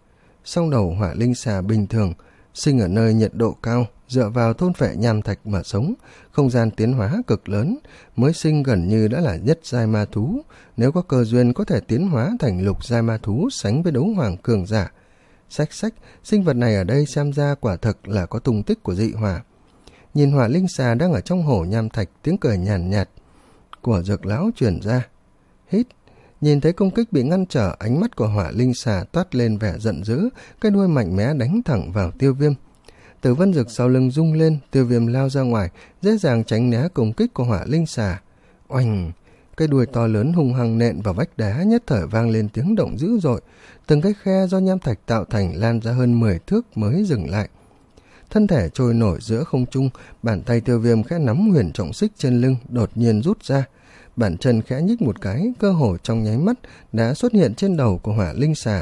Song đầu hỏa linh xà bình thường, sinh ở nơi nhiệt độ cao, dựa vào thôn phệ nham thạch mà sống, không gian tiến hóa cực lớn, mới sinh gần như đã là nhất giai ma thú, nếu có cơ duyên có thể tiến hóa thành lục giai ma thú sánh với đấu hoàng cường giả. Xách xách, sinh vật này ở đây xem ra quả thực là có tung tích của dị hỏa. Nhìn hỏa linh xà đang ở trong hồ nham thạch, tiếng cười nhàn nhạt của Dược lão truyền ra. Hít, nhìn thấy công kích bị ngăn trở, ánh mắt của hỏa linh xà toát lên vẻ giận dữ, cái đuôi mạnh mẽ đánh thẳng vào Tiêu Viêm. Tử Vân Dực sau lưng rung lên, Tiêu Viêm lao ra ngoài, dễ dàng tránh né công kích của hỏa linh xà. Oanh, cái đuôi to lớn hung hăng nện vào vách đá, nhất thời vang lên tiếng động dữ dội, từng cái khe do nham thạch tạo thành lan ra hơn mười thước mới dừng lại. Thân thể trôi nổi giữa không trung, bàn tay Tiêu Viêm khẽ nắm huyền trọng xích trên lưng, đột nhiên rút ra. Bàn chân khẽ nhích một cái, cơ hồ trong nháy mắt đã xuất hiện trên đầu của hỏa linh xà.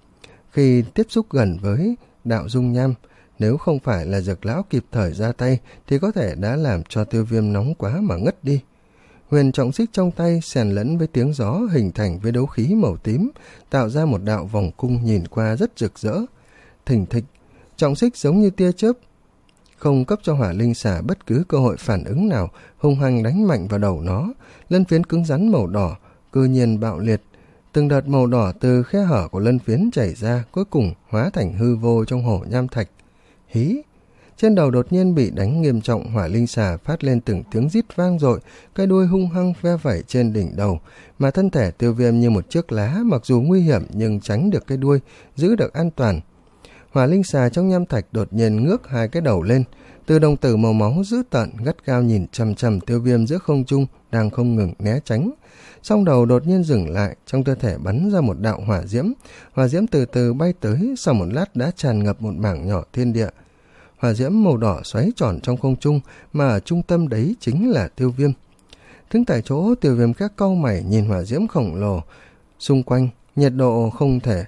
Khi tiếp xúc gần với đạo dung nham, nếu không phải là Dược lão kịp thời ra tay thì có thể đã làm cho Tiêu Viêm nóng quá mà ngất đi. Huyền trọng xích trong tay xen lẫn với tiếng gió hình thành với đấu khí màu tím, tạo ra một đạo vòng cung nhìn qua rất rực rỡ. Thình thịch, trọng xích giống như tia chớp, không cấp cho hỏa linh xà bất cứ cơ hội phản ứng nào, hung hăng đánh mạnh vào đầu nó. Lân phiến cứng rắn màu đỏ cư nhiên bạo liệt, từng đợt màu đỏ từ khe hở của lân phiến chảy ra, cuối cùng hóa thành hư vô trong hồ nham thạch. Hí, trên đầu đột nhiên bị đánh nghiêm trọng, hỏa linh xà phát lên từng tiếng rít vang dội, cái đuôi hung hăng ve vẩy trên đỉnh đầu, mà thân thể Tiêu Viêm như một chiếc lá, mặc dù nguy hiểm nhưng tránh được cái đuôi, giữ được an toàn. Hỏa linh xà trong nham thạch đột nhiên ngước hai cái đầu lên, từ đồng tử màu máu dữ tợn gắt gao nhìn chằm chằm Tiêu Viêm giữa không trung đang không ngừng né tránh. Song đầu đột nhiên dừng lại, trong cơ thể bắn ra một đạo hỏa diễm, hỏa diễm từ từ bay tới, sau một lát đã tràn ngập một mảng nhỏ thiên địa. Hỏa diễm màu đỏ xoáy tròn trong không trung, mà ở trung tâm đấy chính là Tiêu Viêm. Đứng tại chỗ, Tiêu Viêm các cau mày nhìn hỏa diễm khổng lồ xung quanh, nhiệt độ không thể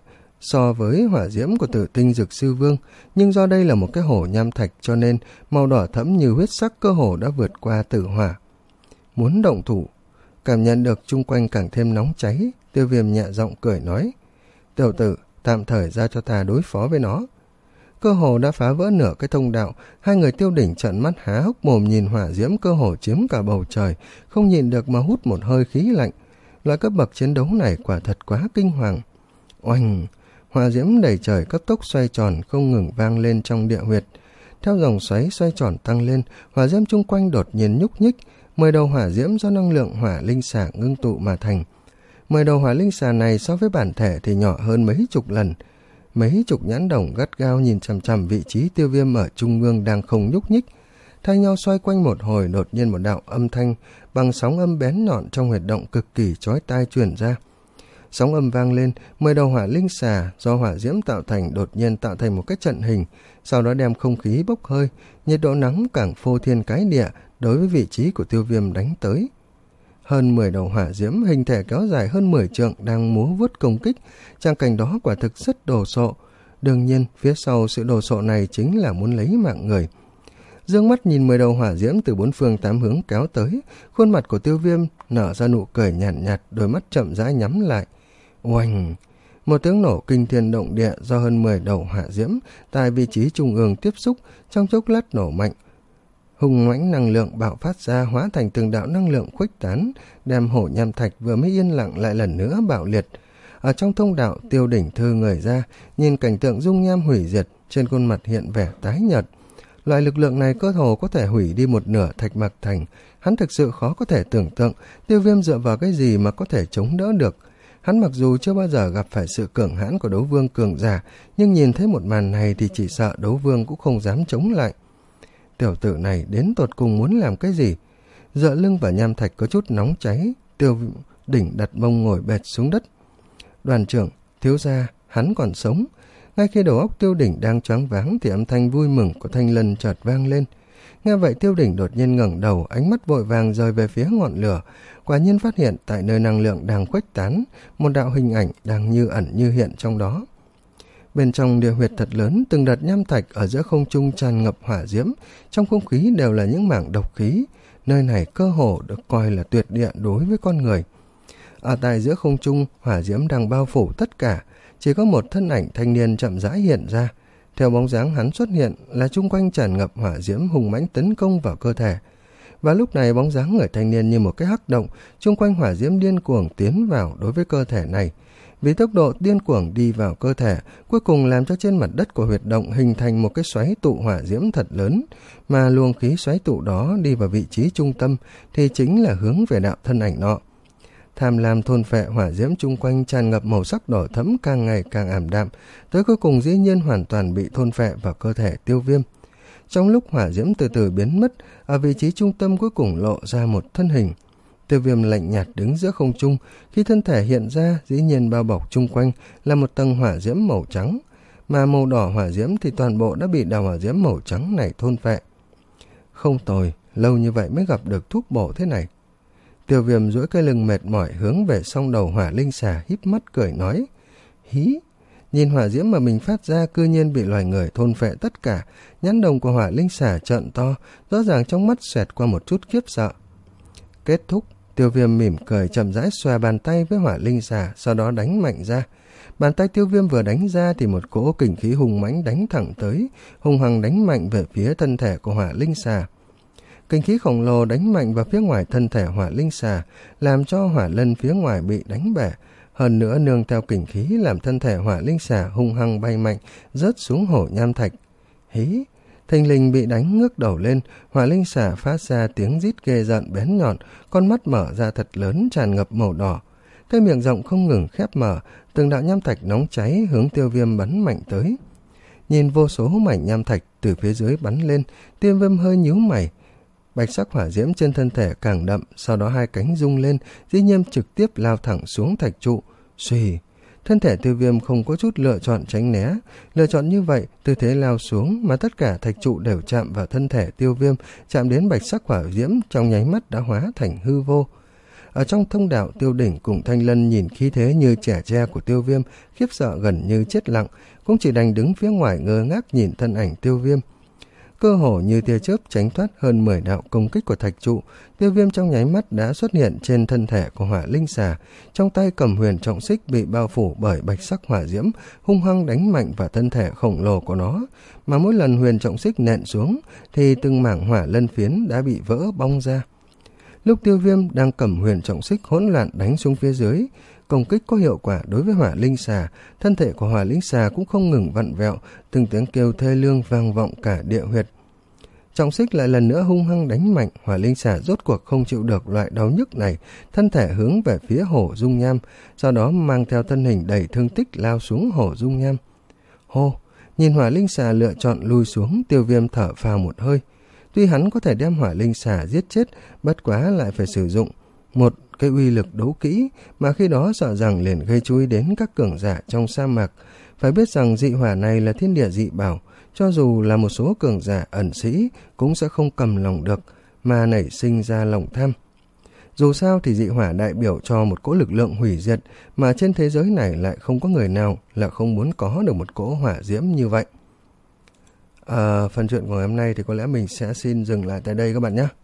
so với hỏa diễm của Tử Tinh Dược Sư Vương, nhưng do đây là một cái hồ nham thạch cho nên màu đỏ thẫm như huyết sắc cơ hồ đã vượt qua tử hỏa. Muốn động thủ, cảm nhận được chung quanh càng thêm nóng cháy, Tiêu Viêm nhẹ giọng cười nói: "Tiểu tử, tạm thời ra cho ta đối phó với nó." Cơ hồ đã phá vỡ nửa cái thông đạo, hai người Tiêu Đỉnh trợn mắt há hốc mồm nhìn hỏa diễm cơ hồ chiếm cả bầu trời, không nhìn được mà hút một hơi khí lạnh. Loại cấp bậc chiến đấu này quả thật quá kinh hoàng. Oanh! Hỏa diễm đầy trời cấp tốc xoay tròn không ngừng vang lên trong địa huyệt. Theo dòng xoáy xoay tròn tăng lên, hỏa diễm chung quanh đột nhiên nhúc nhích, mười đầu hỏa diễm do năng lượng hỏa linh xà ngưng tụ mà thành. Mười đầu hỏa linh xà này so với bản thể thì nhỏ hơn mấy chục lần. Mấy chục nhãn đồng gắt gao nhìn chằm chằm vị trí Tiêu Viêm ở trung ương đang không nhúc nhích. Thay nhau xoay quanh một hồi, đột nhiên một đạo âm thanh bằng sóng âm bén nhọn trong huyệt động cực kỳ chói tai truyền ra. Sóng âm vang lên, mười đầu hỏa linh xà do hỏa diễm tạo thành đột nhiên tạo thành một cái trận hình, sau đó đem không khí bốc hơi, nhiệt độ nắng càng phô thiên cái địa đối với vị trí của Tiêu Viêm đánh tới. Hơn mười đầu hỏa diễm hình thể kéo dài hơn mười trượng đang múa vuốt công kích, trang cảnh đó quả thực rất đồ sộ. Đương nhiên, phía sau sự đồ sộ này chính là muốn lấy mạng người. Dương mắt nhìn mười đầu hỏa diễm từ bốn phương tám hướng kéo tới, khuôn mặt của Tiêu Viêm nở ra nụ cười nhàn nhạt, nhạt, đôi mắt chậm rãi nhắm lại. Oanh! Một tiếng nổ kinh thiên động địa do hơn mười đầu hỏa diễm tại vị trí trung ương tiếp xúc, trong chốc lát nổ mạnh. Hùng mãnh năng lượng bạo phát ra hóa thành từng đạo năng lượng khuếch tán, đem hổ nham thạch vừa mới yên lặng lại lần nữa bạo liệt. Ở trong thông đạo, Tiêu Đỉnh thư người ra, nhìn cảnh tượng dung nham hủy diệt, trên khuôn mặt hiện vẻ tái nhợt. Loại lực lượng này cơ hồ có thể hủy đi một nửa Thạch Mạc Thành, hắn thực sự khó có thể tưởng tượng Tiêu Viêm dựa vào cái gì mà có thể chống đỡ được. Hắn mặc dù chưa bao giờ gặp phải sự cường hãn của đấu vương cường giả, nhưng nhìn thấy một màn này thì chỉ sợ đấu vương cũng không dám chống lại. Tiểu tử này đến tột cùng muốn làm cái gì? Dựa lưng vào nham thạch có chút nóng cháy, Tiêu Đỉnh đặt mông ngồi bệt xuống đất. Đoàn trưởng, thiếu gia, hắn còn sống. Ngay khi đầu óc Tiêu Đỉnh đang choáng váng thì âm thanh vui mừng của Thanh Lân chợt vang lên. Nghe vậy Tiêu Đỉnh đột nhiên ngẩng đầu, ánh mắt vội vàng rời về phía ngọn lửa, quả nhiên phát hiện tại nơi năng lượng đang khuếch tán, một đạo hình ảnh đang như ẩn như hiện trong đó. Bên trong địa huyệt thật lớn, từng đợt nham thạch ở giữa không trung tràn ngập hỏa diễm, trong không khí đều là những mảng độc khí. Nơi này cơ hồ được coi là tuyệt địa đối với con người. Ở tại giữa không trung, hỏa diễm đang bao phủ tất cả, chỉ có một thân ảnh thanh niên chậm rãi hiện ra. Theo bóng dáng hắn xuất hiện là chung quanh tràn ngập hỏa diễm hùng mãnh tấn công vào cơ thể. Và lúc này bóng dáng người thanh niên như một cái hắc động, chung quanh hỏa diễm điên cuồng tiến vào đối với cơ thể này. Vì tốc độ điên cuồng đi vào cơ thể, cuối cùng làm cho trên mặt đất của huyệt động hình thành một cái xoáy tụ hỏa diễm thật lớn, mà luồng khí xoáy tụ đó đi vào vị trí trung tâm thì chính là hướng về đạo thân ảnh nọ. Tham lam thôn phệ hỏa diễm chung quanh tràn ngập màu sắc đỏ thẫm càng ngày càng ảm đạm, tới cuối cùng dĩ nhiên hoàn toàn bị thôn phệ vào cơ thể Tiêu Viêm. Trong lúc hỏa diễm từ từ biến mất, ở vị trí trung tâm cuối cùng lộ ra một thân hình. Tiêu Viêm lạnh nhạt đứng giữa không trung, khi thân thể hiện ra dĩ nhiên bao bọc chung quanh là một tầng hỏa diễm màu trắng, mà màu đỏ hỏa diễm thì toàn bộ đã bị đào hỏa diễm màu trắng này thôn phệ. Không tồi, lâu như vậy mới gặp được thuốc bổ thế này. Tiêu Viêm duỗi cái lưng mệt mỏi hướng về song đầu hỏa linh xà, híp mắt cười nói: Hí! Nhìn hỏa diễm mà mình phát ra cư nhiên bị loài người thôn phệ tất cả, nhãn đồng của hỏa linh xà trợn to, rõ ràng trong mắt xẹt qua một chút khiếp sợ. Kết thúc, Tiêu Viêm mỉm cười chậm rãi xòe bàn tay với hỏa linh xà, sau đó đánh mạnh ra. Bàn tay Tiêu Viêm vừa đánh ra thì một cỗ kình khí hùng mãnh đánh thẳng tới, hùng hằng đánh mạnh về phía thân thể của hỏa linh xà. Kình khí khổng lồ đánh mạnh vào phía ngoài thân thể hỏa linh xà, làm cho hỏa lân phía ngoài bị đánh bể. Hơn nữa nương theo kình khí làm thân thể hỏa linh xà hung hăng bay mạnh, rớt xuống hổ nham thạch. Hí! Thình lình bị đánh ngước đầu lên, hỏa linh xà phát ra tiếng rít ghê rợn bén nhọn, con mắt mở ra thật lớn tràn ngập màu đỏ. Cái miệng rộng không ngừng khép mở, từng đạo nham thạch nóng cháy hướng Tiêu Viêm bắn mạnh tới. Nhìn vô số mảnh nham thạch từ phía dưới bắn lên, Tiêu Viêm hơi nhíu mày. Bạch sắc hỏa diễm trên thân thể càng đậm, sau đó hai cánh rung lên, dĩ nhiên trực tiếp lao thẳng xuống thạch trụ. Xuy! Thân thể Tiêu Viêm không có chút lựa chọn tránh né, lựa chọn như vậy, tư thế lao xuống mà tất cả thạch trụ đều chạm vào thân thể Tiêu Viêm, chạm đến bạch sắc hỏa diễm trong nháy mắt đã hóa thành hư vô. Ở trong thông đạo, Tiêu Đỉnh cùng Thanh Lân nhìn khí thế như trẻ tre của Tiêu Viêm, khiếp sợ gần như chết lặng, cũng chỉ đành đứng phía ngoài ngơ ngác nhìn thân ảnh Tiêu Viêm. Cơ hồ như tia chớp tránh thoát hơn mười đạo công kích của thạch trụ, Tiêu Viêm trong nháy mắt đã xuất hiện trên thân thể của hỏa linh xà, trong tay cầm huyền trọng xích bị bao phủ bởi bạch sắc hỏa diễm, hung hăng đánh mạnh vào thân thể khổng lồ của nó, mà mỗi lần huyền trọng xích nện xuống thì từng mảng hỏa lân phiến đã bị vỡ bong ra. Lúc Tiêu Viêm đang cầm huyền trọng xích hỗn loạn đánh xuống phía dưới, công kích có hiệu quả đối với hỏa linh xà, thân thể của hỏa linh xà cũng không ngừng vặn vẹo, từng tiếng kêu thê lương vang vọng cả địa huyệt. Trọng xích lại lần nữa hung hăng đánh mạnh, hỏa linh xà rốt cuộc không chịu được loại đau nhức này, thân thể hướng về phía Hổ Dung Nham, sau đó mang theo thân hình đầy thương tích lao xuống Hổ Dung Nham. Hô, nhìn hỏa linh xà lựa chọn lùi xuống, Tiêu Viêm thở phào một hơi. Tuy hắn có thể đem hỏa linh xà giết chết, bất quá lại phải sử dụng một cái uy lực đấu kỹ, mà khi đó sợ rằng liền gây chú ý đến các cường giả trong sa mạc. Phải biết rằng dị hỏa này là thiên địa dị bảo, cho dù là một số cường giả ẩn sĩ cũng sẽ không cầm lòng được mà nảy sinh ra lòng tham. Dù sao thì dị hỏa đại biểu cho một cỗ lực lượng hủy diệt, mà trên thế giới này lại không có người nào là không muốn có được một cỗ hỏa diễm như vậy. À, phần chuyện của ngày hôm nay thì có lẽ mình sẽ xin dừng lại tại đây các bạn nhé.